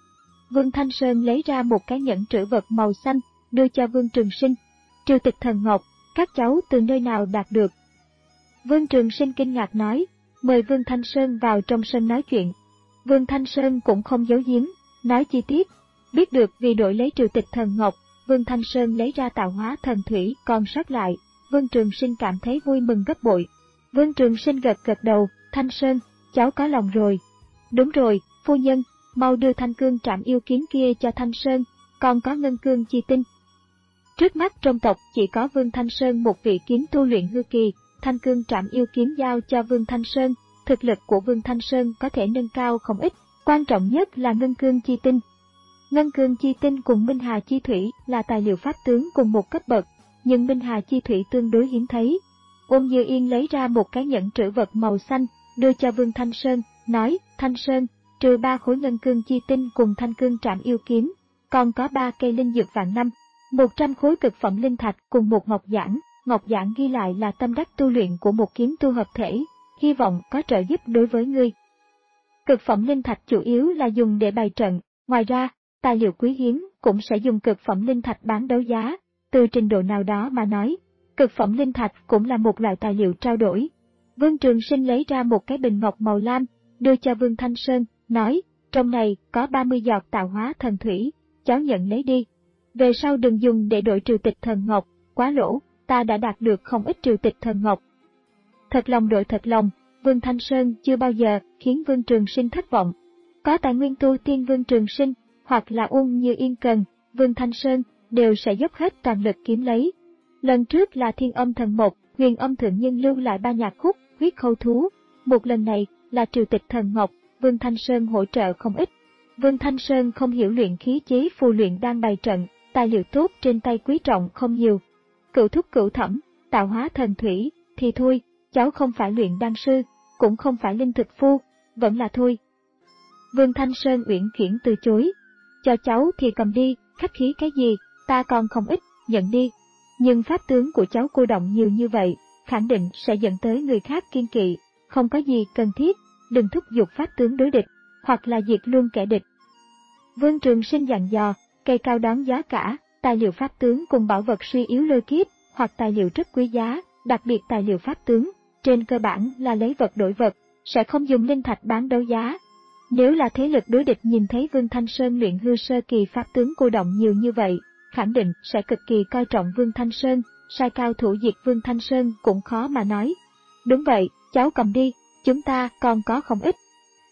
Vương Thanh Sơn lấy ra một cái nhẫn trữ vật màu xanh, đưa cho Vương Trường Sinh. Triều tịch thần ngọc, các cháu từ nơi nào đạt được? Vương Trường Sinh kinh ngạc nói, mời Vương Thanh Sơn vào trong sân nói chuyện. Vương Thanh Sơn cũng không giấu giếm, nói chi tiết. Biết được vì đổi lấy triều tịch thần ngọc, Vương Thanh Sơn lấy ra tạo hóa thần thủy còn sót lại, Vương Trường Sinh cảm thấy vui mừng gấp bội. Vương Trường Sinh gật gật đầu, Thanh Sơn, cháu có lòng rồi. Đúng rồi, phu nhân, mau đưa thanh cương trảm yêu kiếm kia cho Thanh Sơn, còn có ngân cương chi tinh. Trước mắt trong tộc chỉ có Vương Thanh Sơn một vị kiếm tu luyện hư kỳ, thanh cương trảm yêu kiếm giao cho Vương Thanh Sơn, thực lực của Vương Thanh Sơn có thể nâng cao không ít, quan trọng nhất là ngân cương chi tinh. Ngân cương chi tinh cùng Minh Hà chi thủy là tài liệu pháp tướng cùng một cấp bậc, nhưng Minh Hà chi thủy tương đối hiếm thấy. Ôn Như Yên lấy ra một cái nhẫn trữ vật màu xanh, đưa cho Vương Thanh Sơn, nói, Thanh Sơn, trừ ba khối ngân cương chi tinh cùng thanh cương trảm yêu kiếm, còn có ba cây linh dược vạn năm, một trăm khối cực phẩm linh thạch cùng một ngọc giản. Ngọc giản ghi lại là tâm đắc tu luyện của một kiếm tu hợp thể, hy vọng có trợ giúp đối với ngươi. Cực phẩm linh thạch chủ yếu là dùng để bày trận, ngoài ra, tài liệu quý hiếm cũng sẽ dùng cực phẩm linh thạch bán đấu giá, từ trình độ nào đó mà nói, cực phẩm linh thạch cũng là một loại tài liệu trao đổi. Vương Trường Sinh lấy ra một cái bình ngọc màu lam, đưa cho Vương Thanh Sơn, nói, trong này có ba mươi giọt tạo hóa thần thủy, cháu nhận lấy đi. Về sau đừng dùng để đổi triều tịch thần ngọc, quá lỗ, ta đã đạt được không ít triều tịch thần ngọc. Thật lòng đổi thật lòng, Vương Thanh Sơn chưa bao giờ khiến Vương Trường Sinh thất vọng. Có tài nguyên tu tiên Vương Trường Sinh, hoặc là Ung Như Yên cần, Vương Thanh Sơn đều sẽ dốc hết toàn lực kiếm lấy. Lần trước là Thiên Âm Thần Mộc, Huyền Âm Thượng Nhân lưu lại ba nhạc khúc, huyết khâu thú. Một lần này là triều tịch thần ngọc, Vương Thanh Sơn hỗ trợ không ít. Vương Thanh Sơn không hiểu luyện khí chế phù luyện đang bày trận, tài liệu tốt trên tay quý trọng không nhiều. Cửu thúc cửu thẩm, tạo hóa thần thủy, thì thôi, cháu không phải luyện đan sư, cũng không phải linh thực phu, vẫn là thôi. Vương Thanh Sơn uyển chuyển từ chối. Cho cháu thì cầm đi, khách khí cái gì, ta còn không ít, nhận đi. Nhưng pháp tướng của cháu cô động nhiều như vậy, khẳng định sẽ dẫn tới người khác kiên kỵ, không có gì cần thiết, đừng thúc giục pháp tướng đối địch, hoặc là diệt luôn kẻ địch. Vương Trường Sinh dặn dò, cây cao đón giá cả, tài liệu pháp tướng cùng bảo vật suy yếu lôi kiếp, hoặc tài liệu rất quý giá, đặc biệt tài liệu pháp tướng, trên cơ bản là lấy vật đổi vật, sẽ không dùng linh thạch bán đấu giá. Nếu là thế lực đối địch nhìn thấy Vương Thanh Sơn luyện hư sơ kỳ pháp tướng cô động nhiều như vậy, khẳng định sẽ cực kỳ coi trọng Vương Thanh Sơn, sai cao thủ diệt Vương Thanh Sơn cũng khó mà nói. Đúng vậy, cháu cầm đi, chúng ta còn có không ít.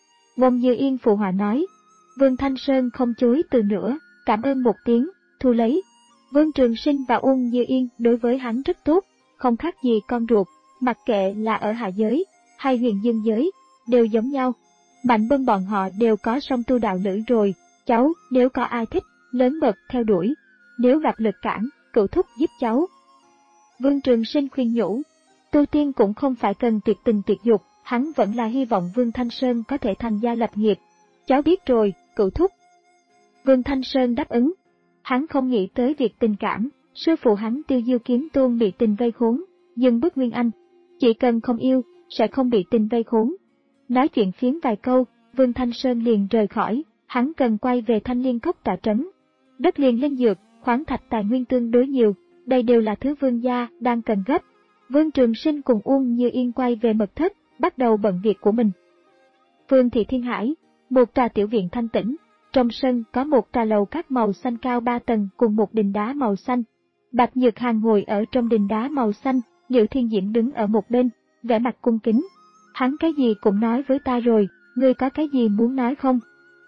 Ôn Như Yên phụ họa nói. Vương Thanh Sơn không chối từ nữa, cảm ơn một tiếng, thu lấy. Vương Trường Sinh và Ôn Như Yên đối với hắn rất tốt, không khác gì con ruột, mặc kệ là ở hạ giới hay huyền dương giới, đều giống nhau. Mạnh Bân bọn họ đều có song tu đạo lữ rồi, cháu nếu có ai thích, lớn mật theo đuổi, nếu gặp lực cản, cửu thúc giúp cháu. Vương Trường Sinh khuyên nhủ, tu tiên cũng không phải cần tuyệt tình tuyệt dục, hắn vẫn là hy vọng Vương Thanh Sơn có thể thành gia lập nghiệp. Cháu biết rồi, cửu thúc. Vương Thanh Sơn đáp ứng. Hắn không nghĩ tới việc tình cảm, sư phụ hắn Tiêu Diêu Kiếm Tôn bị tình vây khốn, dừng bước Nguyên Anh. Chỉ cần không yêu, sẽ không bị tình vây khốn. Nói chuyện phiếm vài câu, Vương Thanh Sơn liền rời khỏi, hắn cần quay về Thanh Liên Cốc tọa trấn. Đất liền linh dược, khoáng thạch tài nguyên tương đối nhiều, đây đều là thứ Vương gia đang cần gấp. Vương Trường Sinh cùng Ung Như Yên quay về mật thất, bắt đầu bận việc của mình. Vương thị Thiên Hải, một tòa tiểu viện thanh tĩnh, trong sân có một trà lầu các màu xanh cao ba tầng cùng một đình đá màu xanh. Bạch Nhược Hàn ngồi ở trong đình đá màu xanh, Liễu Thiên Diễm đứng ở một bên, vẻ mặt cung kính. Hắn cái gì cũng nói với ta rồi, ngươi có cái gì muốn nói không?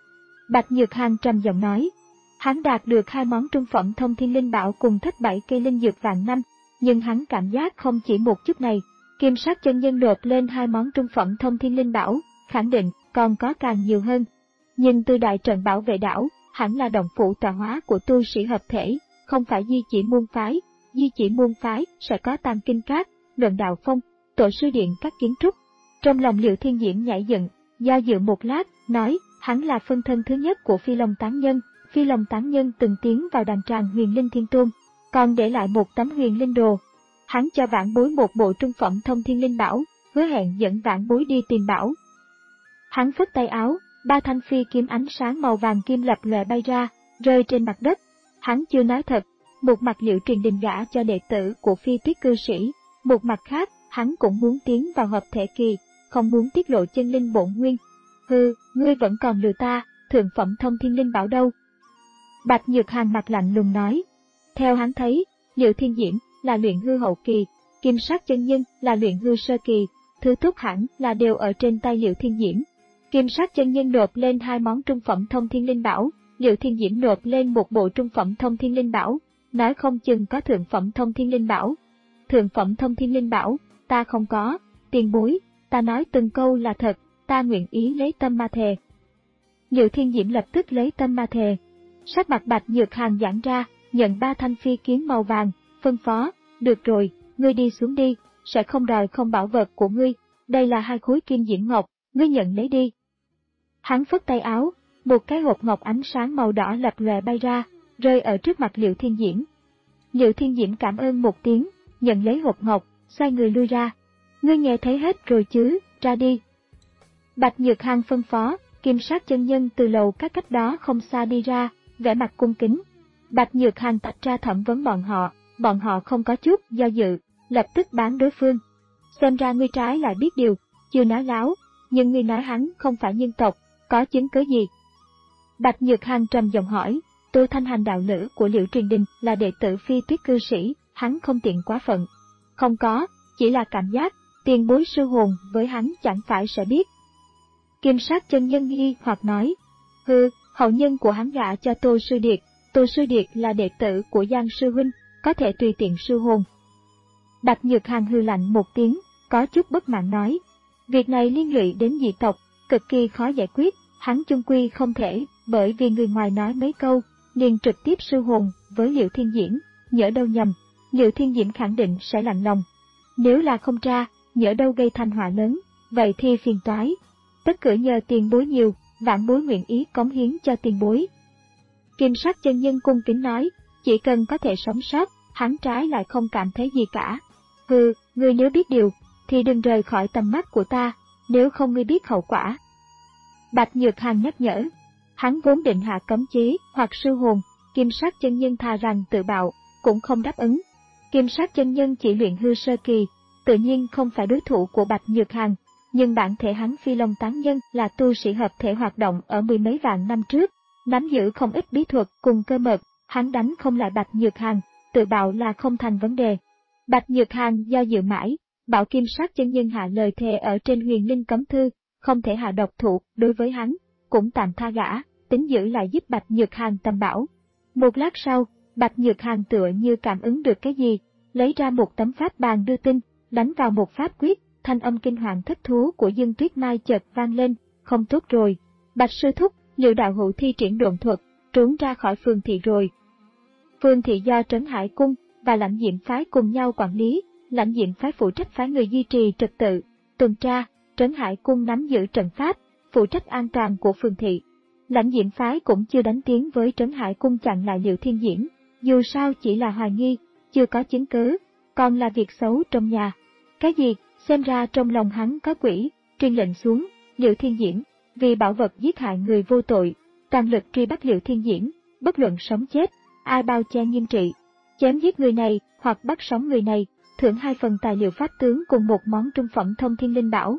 Bạch Nhược Hàn trầm giọng nói. Hắn đạt được hai món trung phẩm thông thiên linh bảo cùng thất bảy cây linh dược vạn năm, nhưng hắn cảm giác không chỉ một chút này, Kim Sát chân nhân nộp lên hai món trung phẩm thông thiên linh bảo, khẳng định còn có càng nhiều hơn. Nhưng từ đại trận bảo vệ đảo, hẳn là động phủ tọa hóa của tu sĩ hợp thể, không phải di chỉ môn phái. Di chỉ môn phái sẽ có Tam Kinh Các, Luận Đạo Phong, Tổ sư điện các kiến trúc. Trong lòng Liệu Thiên Diễm nhảy dựng, do dự một lát, nói, hắn là phân thân thứ nhất của Phi Long Tán Nhân. Phi Long Tán Nhân từng tiến vào đàn tràng Huyền Linh Thiên Tôn, còn để lại một tấm Huyền Linh Đồ. Hắn cho vãn bối một bộ trung phẩm thông thiên linh bảo, hứa hẹn dẫn vãn bối đi tìm bảo. Hắn phất tay áo, ba thanh phi kiếm ánh sáng màu vàng kim lập lòe bay ra, rơi trên mặt đất. Hắn chưa nói thật, một mặt Liệu Truyền Đình gả cho đệ tử của Phi Tuyết cư sĩ, một mặt khác, hắn cũng muốn tiến vào hợp thể kỳ, không muốn tiết lộ chân linh bổn nguyên. Hừ, ngươi vẫn còn lừa ta, thượng phẩm thông thiên linh bảo đâu? Bạch Nhược Hàn mặt lạnh lùng nói. Theo hắn thấy, Liệu Thiên Diễm là luyện hư hậu kỳ, Kim Sát chân nhân là luyện hư sơ kỳ, thứ tốt hẳn là đều ở trên tay Liệu Thiên Diễm. Kim Sát chân nhân nộp lên hai món trung phẩm thông thiên linh bảo, Liệu Thiên Diễm nộp lên một bộ trung phẩm thông thiên linh bảo, nói không chừng có thượng phẩm thông thiên linh bảo. Thượng phẩm thông thiên linh bảo, ta không có, tiền bối, ta nói từng câu là thật, ta nguyện ý lấy tâm ma thề. Liệu Thiên Diễm lập tức lấy tâm ma thề. Sắc mặt Bạch Nhược Hàn giãn ra, nhận ba thanh phi kiếm màu vàng, phân phó, được rồi, ngươi đi xuống đi, sẽ không đòi không bảo vật của ngươi, đây là hai khối kim diễm ngọc, ngươi nhận lấy đi. Hắn phất tay áo, một cái hộp ngọc ánh sáng màu đỏ lập lòe bay ra, rơi ở trước mặt Liệu Thiên Diễm. Liệu Thiên Diễm cảm ơn một tiếng, nhận lấy hộp ngọc, xoay người lui ra. Ngươi nghe thấy hết rồi chứ, ra đi. Bạch Nhược Hàn phân phó, Kim Sát chân nhân từ lầu các cách đó không xa đi ra, vẻ mặt cung kính. Bạch Nhược Hàn tách ra thẩm vấn bọn họ, bọn họ không có chút do dự, lập tức bán đối phương. Xem ra ngươi trái lại biết điều, chưa nói láo, nhưng ngươi nói hắn không phải nhân tộc, có chứng cứ gì? Bạch Nhược Hàn trầm giọng hỏi, tôi Thanh Hành đạo lữ của Liệu Truyền Đình là đệ tử Phi Tuyết cư sĩ, hắn không tiện quá phận. Không có, chỉ là cảm giác, tiền bối sư hồn với hắn chẳng phải sẽ biết. Kim Sát chân nhân nghi hoặc nói, hừ, hậu nhân của hắn gả cho Tô Sư Điệt, Tô Sư Điệt là đệ tử của Giang Sư Huynh, có thể tùy tiện sư hồn. Bạch Nhược Hàn hư lạnh một tiếng, có chút bất mãn nói, việc này liên lụy đến dị tộc, cực kỳ khó giải quyết, hắn chung quy không thể, bởi vì người ngoài nói mấy câu, liền trực tiếp sư hồn với Liệu Thiên Diễm, nhỡ đâu nhầm, Liệu Thiên Diễm khẳng định sẽ lạnh lòng. Nếu là không tra, nhỡ đâu gây thành họa lớn, vậy thì phiền toái. Tất cử nhờ tiền bối nhiều, vãn bối nguyện ý cống hiến cho tiền bối. Kim Sát chân nhân cung kính nói, chỉ cần có thể sống sót, hắn trái lại không cảm thấy gì cả. Hừ, ngươi nếu biết điều, thì đừng rời khỏi tầm mắt của ta, nếu không ngươi biết hậu quả. Bạch Nhược Hàn nhắc nhở, hắn vốn định hạ cấm chế hoặc sư hồn, Kim Sát chân nhân thà rằng tự bạo, cũng không đáp ứng. Kim Sát chân nhân chỉ luyện hư sơ kỳ, tự nhiên không phải đối thủ của Bạch Nhược Hàn, nhưng bản thể hắn Phi Long Tán Nhân là tu sĩ hợp thể hoạt động ở mười mấy vạn năm trước, nắm giữ không ít bí thuật cùng cơ mật, hắn đánh không lại Bạch Nhược Hàn, tự bạo là không thành vấn đề. Bạch Nhược Hàn do dự mãi, bảo Kim Sát chân nhân hạ lời thề ở trên Huyền Linh cấm thư, không thể hạ độc thủ đối với hắn, cũng tạm tha gã, tính giữ lại giúp Bạch Nhược Hàn tầm bảo. Một lát sau, Bạch Nhược Hàn tựa như cảm ứng được cái gì, lấy ra một tấm pháp bàn đưa tin, đánh vào một pháp quyết, thanh âm kinh hoàng thất thú của Dương Tuyết Mai chợt vang lên, không tốt rồi. Bạch sư thúc, Liệu đạo hữu thi triển độn thuật, trốn ra khỏi phường thị rồi. Phường thị do Trấn Hải Cung và Lãnh Diệm phái cùng nhau quản lý, Lãnh Diệm phái phụ trách phái người duy trì trật tự, tuần tra, Trấn Hải Cung nắm giữ trận pháp, phụ trách an toàn của phường thị. Lãnh Diệm phái cũng chưa đánh tiếng với Trấn Hải Cung chặn lại Liệu Thiên Diễm, dù sao chỉ là hoài nghi, chưa có chứng cứ, còn là việc xấu trong nhà. Cái gì? Xem ra trong lòng hắn có quỷ, truyền lệnh xuống, Liệu Thiên Diễm, vì bảo vật giết hại người vô tội, toàn lực truy bắt Liệu Thiên Diễm, bất luận sống chết, ai bao che nghiêm trị, chém giết người này hoặc bắt sống người này, thưởng hai phần tài liệu pháp tướng cùng một món trung phẩm thông thiên linh bảo.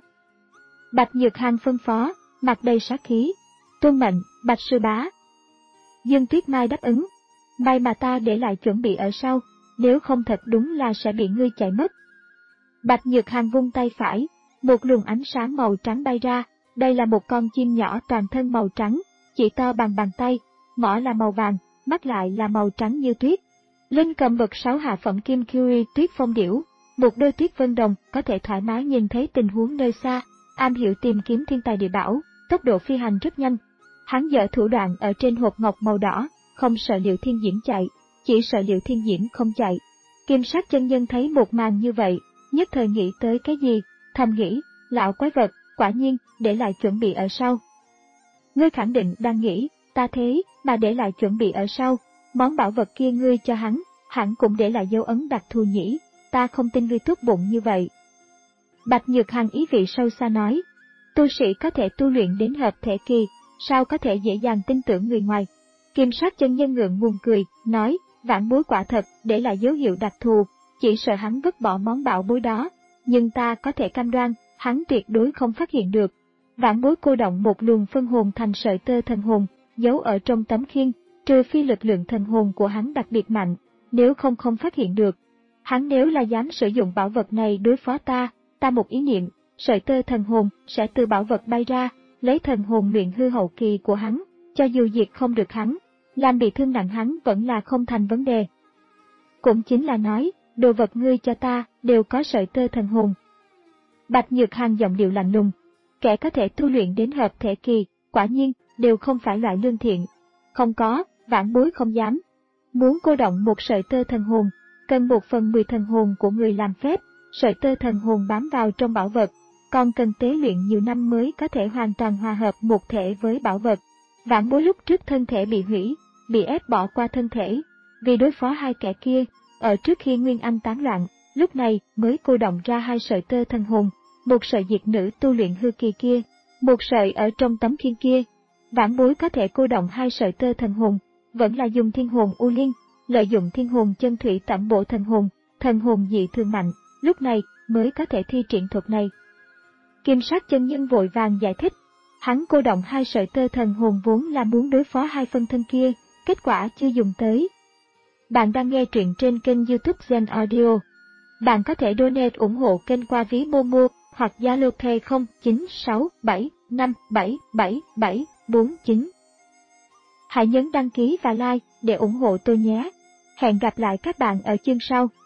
Bạch Nhược Hàn phân phó, mặt đầy sát khí, tuân mệnh, Bạch sư bá. Dương Tuyết Mai đáp ứng, may mà ta để lại chuẩn bị ở sau, nếu không thật đúng là sẽ bị ngươi chạy mất. Bạch Nhược Hàn vung tay phải, một luồng ánh sáng màu trắng bay ra, đây là một con chim nhỏ toàn thân màu trắng, chỉ to bằng bàn tay, mỏ là màu vàng, mắt lại là màu trắng như tuyết. Linh cầm vật sáu hạ phẩm kim Curie tuyết phong điểu, Một đôi tuyết vân đồng có thể thoải mái nhìn thấy tình huống nơi xa, am hiểu tìm kiếm thiên tài địa bảo, tốc độ phi hành rất nhanh. Hắn dở thủ đoạn ở trên hộp ngọc màu đỏ, không sợ Liệu Thiên Diễn chạy, chỉ sợ Liệu Thiên Diễn không chạy. Kim Sát chân nhân thấy một màn như vậy, nhất thời nghĩ tới cái gì, thầm nghĩ, lão quái vật, quả nhiên, để lại chuẩn bị ở sau. Ngươi khẳng định đang nghĩ, ta thế, mà để lại chuẩn bị ở sau, món bảo vật kia ngươi cho hắn, hẳn cũng để lại dấu ấn đặc thù nhỉ, ta không tin ngươi tốt bụng như vậy. Bạch Nhược Hằng ý vị sâu xa nói, tu sĩ có thể tu luyện đến hợp thể kỳ, sao có thể dễ dàng tin tưởng người ngoài. Kim Sát chân nhân ngượng ngùng cười, nói, vãn bối quả thật, để lại dấu hiệu đặc thù, chỉ sợ hắn vứt bỏ món bảo bối đó, nhưng ta có thể cam đoan, hắn tuyệt đối không phát hiện được. Vãn bối cô động một luồng phân hồn thành sợi tơ thần hồn, giấu ở trong tấm khiên, trừ phi lực lượng thần hồn của hắn đặc biệt mạnh, nếu không không phát hiện được. Hắn nếu là dám sử dụng bảo vật này đối phó ta, ta một ý niệm, sợi tơ thần hồn sẽ từ bảo vật bay ra, lấy thần hồn luyện hư hậu kỳ của hắn, cho dù diệt không được hắn, làm bị thương nặng hắn vẫn là không thành vấn đề. Cũng chính là nói, đồ vật ngươi cho ta đều có sợi tơ thần hồn. Bạch Nhược Hằng giọng điệu lạnh lùng, kẻ có thể tu luyện đến hợp thể kỳ, quả nhiên, đều không phải loại lương thiện. Không có, vãn bối không dám. Muốn cô động một sợi tơ thần hồn, cần một phần mười thần hồn của người làm phép, sợi tơ thần hồn bám vào trong bảo vật, còn cần tế luyện nhiều năm mới có thể hoàn toàn hòa hợp một thể với bảo vật. Vãn bối lúc trước thân thể bị hủy, bị ép bỏ qua thân thể, vì đối phó hai kẻ kia, ở trước khi Nguyên Anh tán loạn, lúc này mới cô động ra hai sợi tơ thần hồn, một sợi diệt nữ tu luyện hư kỳ kia, một sợi ở trong tấm khiên kia. Vãn bối có thể cô động hai sợi tơ thần hồn, vẫn là dùng thiên hồn u linh, lợi dụng thiên hồn chân thủy tẩm bổ thần hồn, thần hồn dị thường mạnh, lúc này mới có thể thi triển thuật này. Kim Sát chân nhân vội vàng giải thích, hắn cô động hai sợi tơ thần hồn vốn là muốn đối phó hai phân thân kia, kết quả chưa dùng tới. Bạn đang nghe truyện trên kênh YouTube Zen Audio. Bạn có thể donate ủng hộ kênh qua ví Momo hoặc Zalo Pay không chín sáu bảy năm bảy bảy bảy bốn chín. Hãy nhấn đăng ký và like để ủng hộ tôi nhé. Hẹn gặp lại các bạn ở chương sau.